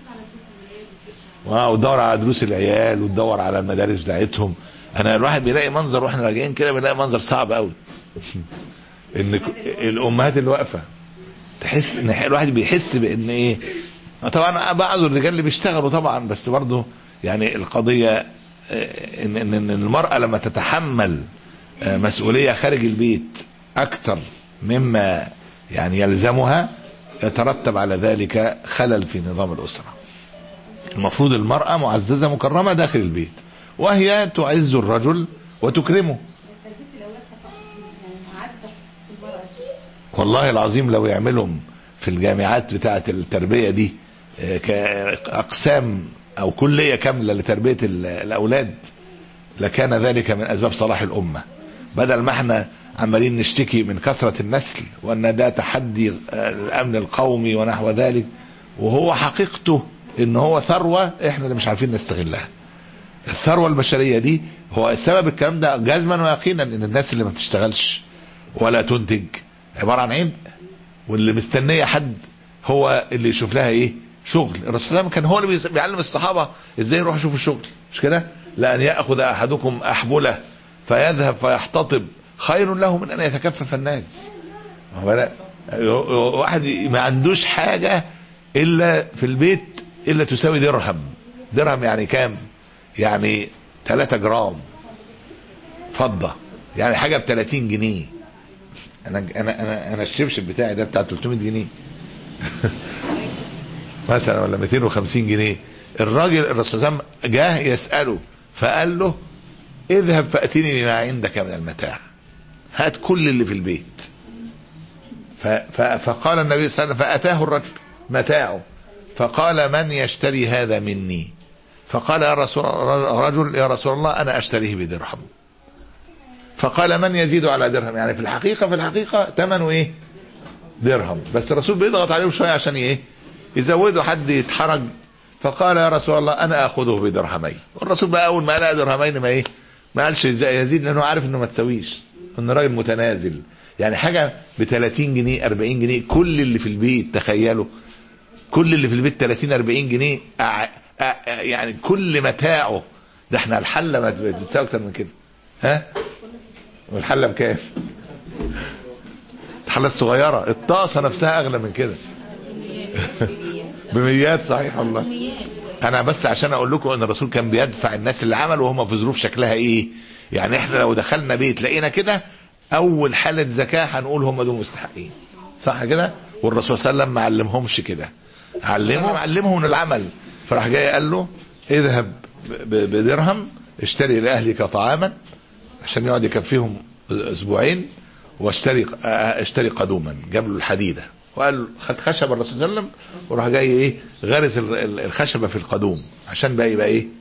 وتدور على دروس العيال وتدور على المدارس بتاعتهم. انا الواحد بيلاقي منظر واحنا راجعين كده، بيلاقي منظر صعب قوي. ان الامهات اللي واقفه تحس ان الواحد بيحس بان ايه. طبعا بعض الرجال اللي بيشتغلوا طبعا، بس برضه يعني القضيه ان ان المراه لما تتحمل مسؤوليه خارج البيت اكثر مما يعني يلزمها، يترتب على ذلك خلل في نظام الاسره. المفروض المراه معززه مكرمه داخل البيت، وهي تعز الرجل وتكرمه. والله العظيم لو يعملهم في الجامعات بتاعة التربية دي كأقسام أو كلية كاملة لتربية الأولاد، لكان ذلك من أسباب صلاح الأمة، بدل ما احنا عمالين نشتكي من كثرة النسل وأن ده تحدي الأمن القومي ونحو ذلك، وهو حقيقته إن هو ثروة احنا اللي مش عارفين نستغلها. الثروة البشرية دي هو السبب الكلام ده جزما ويقينا، ان الناس اللي ما بتشتغلش ولا تنتج عبارة عن عبء، واللي مستنية حد هو اللي يشوف لها ايه؟ شغل. الرسول صلى الله عليه وسلم كان هو اللي بيعلم الصحابة ازاي يروحوا يشوفوا الشغل، مش كده؟ لأن يأخذ أحدكم أحبله فيذهب فيحتطب خير له من أن يتكفف الناس. واحد ما عندوش حاجة إلا في البيت إلا تساوي درهم. درهم يعني كام؟ يعني ثلاثة جرام فضة، يعني حاجة بثلاثين جنيه. انا انا انا انا الشبشب بتاعي ده بتاع ثلاثمية جنيه مثلا، ولا مئتين وخمسين جنيه. الراجل الرسول صلى الله عليه وسلم جاه يسأله فقال له: اذهب فأتني بما عندك من المتاع، هات كل اللي في البيت. فقال النبي صلى الله عليه وسلم: فأتاه الرجل متاعه فقال: من يشتري هذا مني؟ فقال يا رسول رجل: يا رسول الله أنا أشتريه بدرهم. فقال: من يزيد على درهم؟ يعني في الحقيقة في الحقيقة ثمنه ايه؟ درهم، بس الرسول بيضغط عليهم شوية عشان ايه؟ يزودوا حد يتحرج. فقال: يا رسول الله أنا أخذه بدرهمين. والرسول بقى أول ما لقى درهمين ما ايه؟ ما قالش يزيد، لأنه عارف إنه ما تسويش، إنه راجل متنازل. يعني حاجة ب ثلاثين جنيه أربعين جنيه، كل اللي في البيت تخيلوا، كل اللي في البيت ثلاثين أربعين جنيه، أع... أع... يعني كل متاعه ده. احنا الحلة ما بتساوي أكتر من كده. ها؟ والحلة بكام؟ الحلة الصغيرة الطاسة نفسها أغلى من كده بميات. صحيح والله. انا بس عشان اقول لكم ان الرسول كان بيدفع الناس اللي عملوا وهم في ظروف شكلها ايه. يعني احنا لو دخلنا بيت لقينا كده اول حالة زكاة هنقول هم دول مستحقين، صح كده؟ والرسول صلى الله عليه وسلم ما علمهمش كده، علمهم علمهم من العمل. فراح جاي قال له اذهب بدرهم اشتري لاهلك طعاما عشان يقعد يكفيهم اسبوعين، واشتري اشتري قدوما. جاب له الحديده وقال خد خشب الرسول صلى الله عليه وسلم وراح جاي ايه غرس الخشبه في القدوم عشان بقى يبقى ايه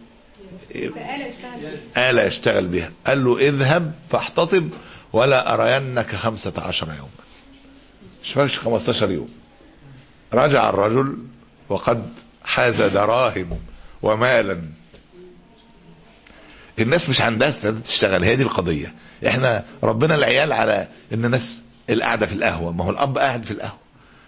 آلة يشتغل بها. قال له اذهب فاحتطب ولا ارينك خمسة عشر يوما، مش فاكش خمستاشر يوم. رجع الرجل وقد حاز دراهم ومالا. الناس مش عندها استعداد تشتغل، هي دي القضية. احنا ربنا العيال على ان الناس القعدة في القهوة، ما هو الاب قاعد في القهوة.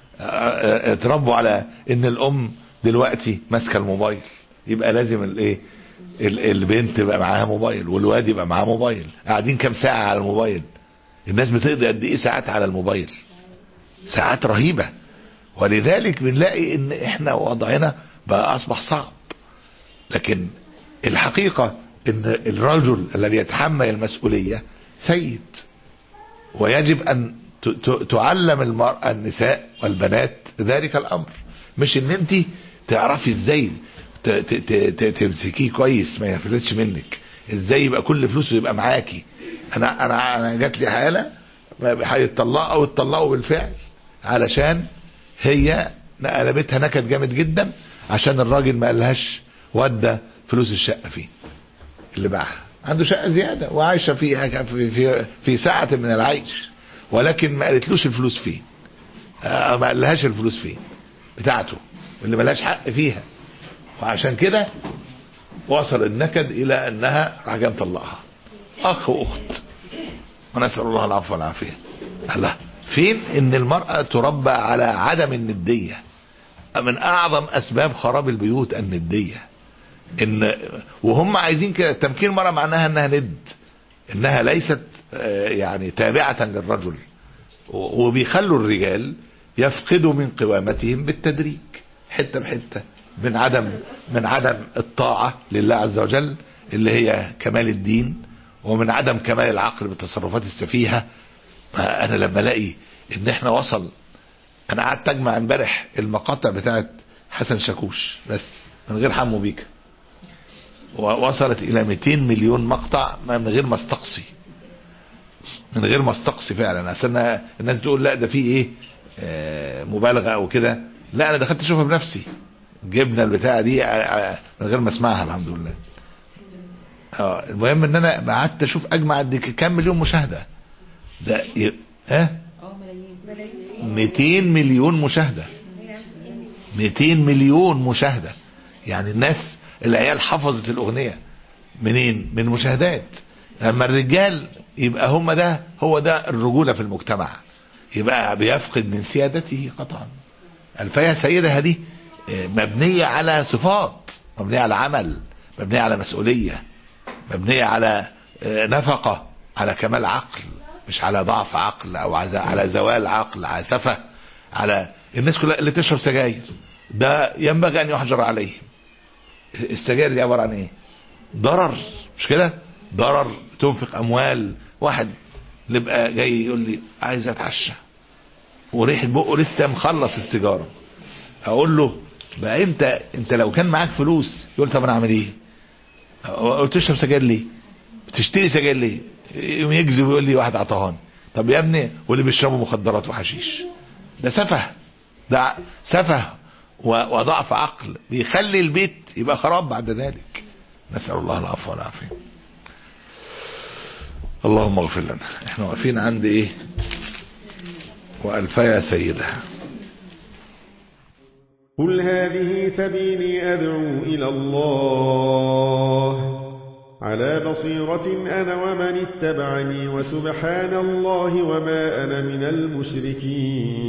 اتربوا على ان الام دلوقتي ماسكة الموبايل، يبقى لازم الايه البنت يبقى معاها موبايل والواد يبقى معاه موبايل. قاعدين كام ساعة على الموبايل؟ الناس بتقضي قد ايه ساعات على الموبايل؟ ساعات رهيبة. ولذلك بنلاقي ان احنا وضعنا بقى اصبح صعب. لكن الحقيقة ان الرجل الذي يتحمل المسؤولية سيد، ويجب ان تعلم المرأة النساء والبنات ذلك الامر. مش ان انت تعرفي ازاي تمسكيه كويس ما يفلتش منك، ازاي يبقى كل فلوسه يبقى معاكي. انا انا انا جات لي حاله هيتطلقوا او اتطلقوا بالفعل علشان هي قلبتها نكد جامد جدا عشان الراجل ما قالهاش ودى فلوس الشقه فيه اللي باعها. عنده شقه زياده وعايشه فيها في في في ساعه من العيش، ولكن ما قالتلوش الفلوس فين، ما قالهاش الفلوس فين بتاعته اللي ملهاش حق فيها. وعشان كده وصل النكد الى انها راح جايه مطلقها اخ واخت، ونسال الله العفو والعافيه. الله فين ان المرأة تربى على عدم الندية؟ من اعظم اسباب خراب البيوت الندية. ان وهم عايزين كده تمكين المرأة معناها انها ند، انها ليست يعني تابعة للرجل، وبيخلوا الرجال يفقدوا من قوامتهم بالتدريج حتة بحتة، من عدم من عدم الطاعة لله عز وجل اللي هي كمال الدين، ومن عدم كمال العقل بالتصرفات السفيهة. انا لما الاقي ان احنا وصل، انا قعدت اجمع امبارح المقاطع بتاعت حسن شاكوش بس من غير حمو بيكا، ووصلت الى مئتين مليون مقطع من غير ما استقصي، من غير ما استقصي فعلا. عشان الناس تقول لا ده فيه ايه آه مبالغه او كده، لا انا دخلت اشوفها بنفسي، جبنا البتاعه دي من غير ما اسمعها الحمد لله. اه المهم ان انا قعدت اشوف اجمع قد كام مليون مشاهده ده ي... ها مئتين مليون مشاهده، مئتين مليون مشاهده. يعني الناس العيال حفظت الاغنيه منين؟ من مشاهدات. لما الرجال يبقى هم ده هو ده الرجوله في المجتمع، يبقى بيفقد من سيادته قطعا. الفيا سيدها دي مبنيه على صفات، مبنيه على عمل، مبنيه على مسؤوليه، مبنيه على نفقه، على كمال عقل، مش على ضعف عقل او على زوال عقل، على سفه. على الناس كلها اللي تشرب سجاير ده ينبغي ان يحجر عليهم. السجاير دي عباره عن ايه؟ ضرر، مش كده؟ ضرر. تنفق اموال. واحد اللي بقى جاي يقول لي عايز اتعشى وريحه بقه لسه مخلص السيجاره، اقول له بقى انت انت لو كان معاك فلوس، يقول طب انا اعمل ايه؟ قلت تشرب سجاير ليه؟ بتشتري سجاير ليه؟ يقوم يكذب ويقول لي واحد عطاهاني. طب يا ابني واللي بيشربوا مخدرات وحشيش، ده سفه، ده سفه وضعف عقل بيخلي البيت يبقى خراب بعد ذلك. نسأل الله العفو والعافية. اللهم اغفر لنا. احنا واقفين عند ايه؟ وألفيا سيدها. قل هذه سبيلي أدعو إلى الله على بصيرة أنا ومن اتبعني وسبحان الله وما أنا من المشركين.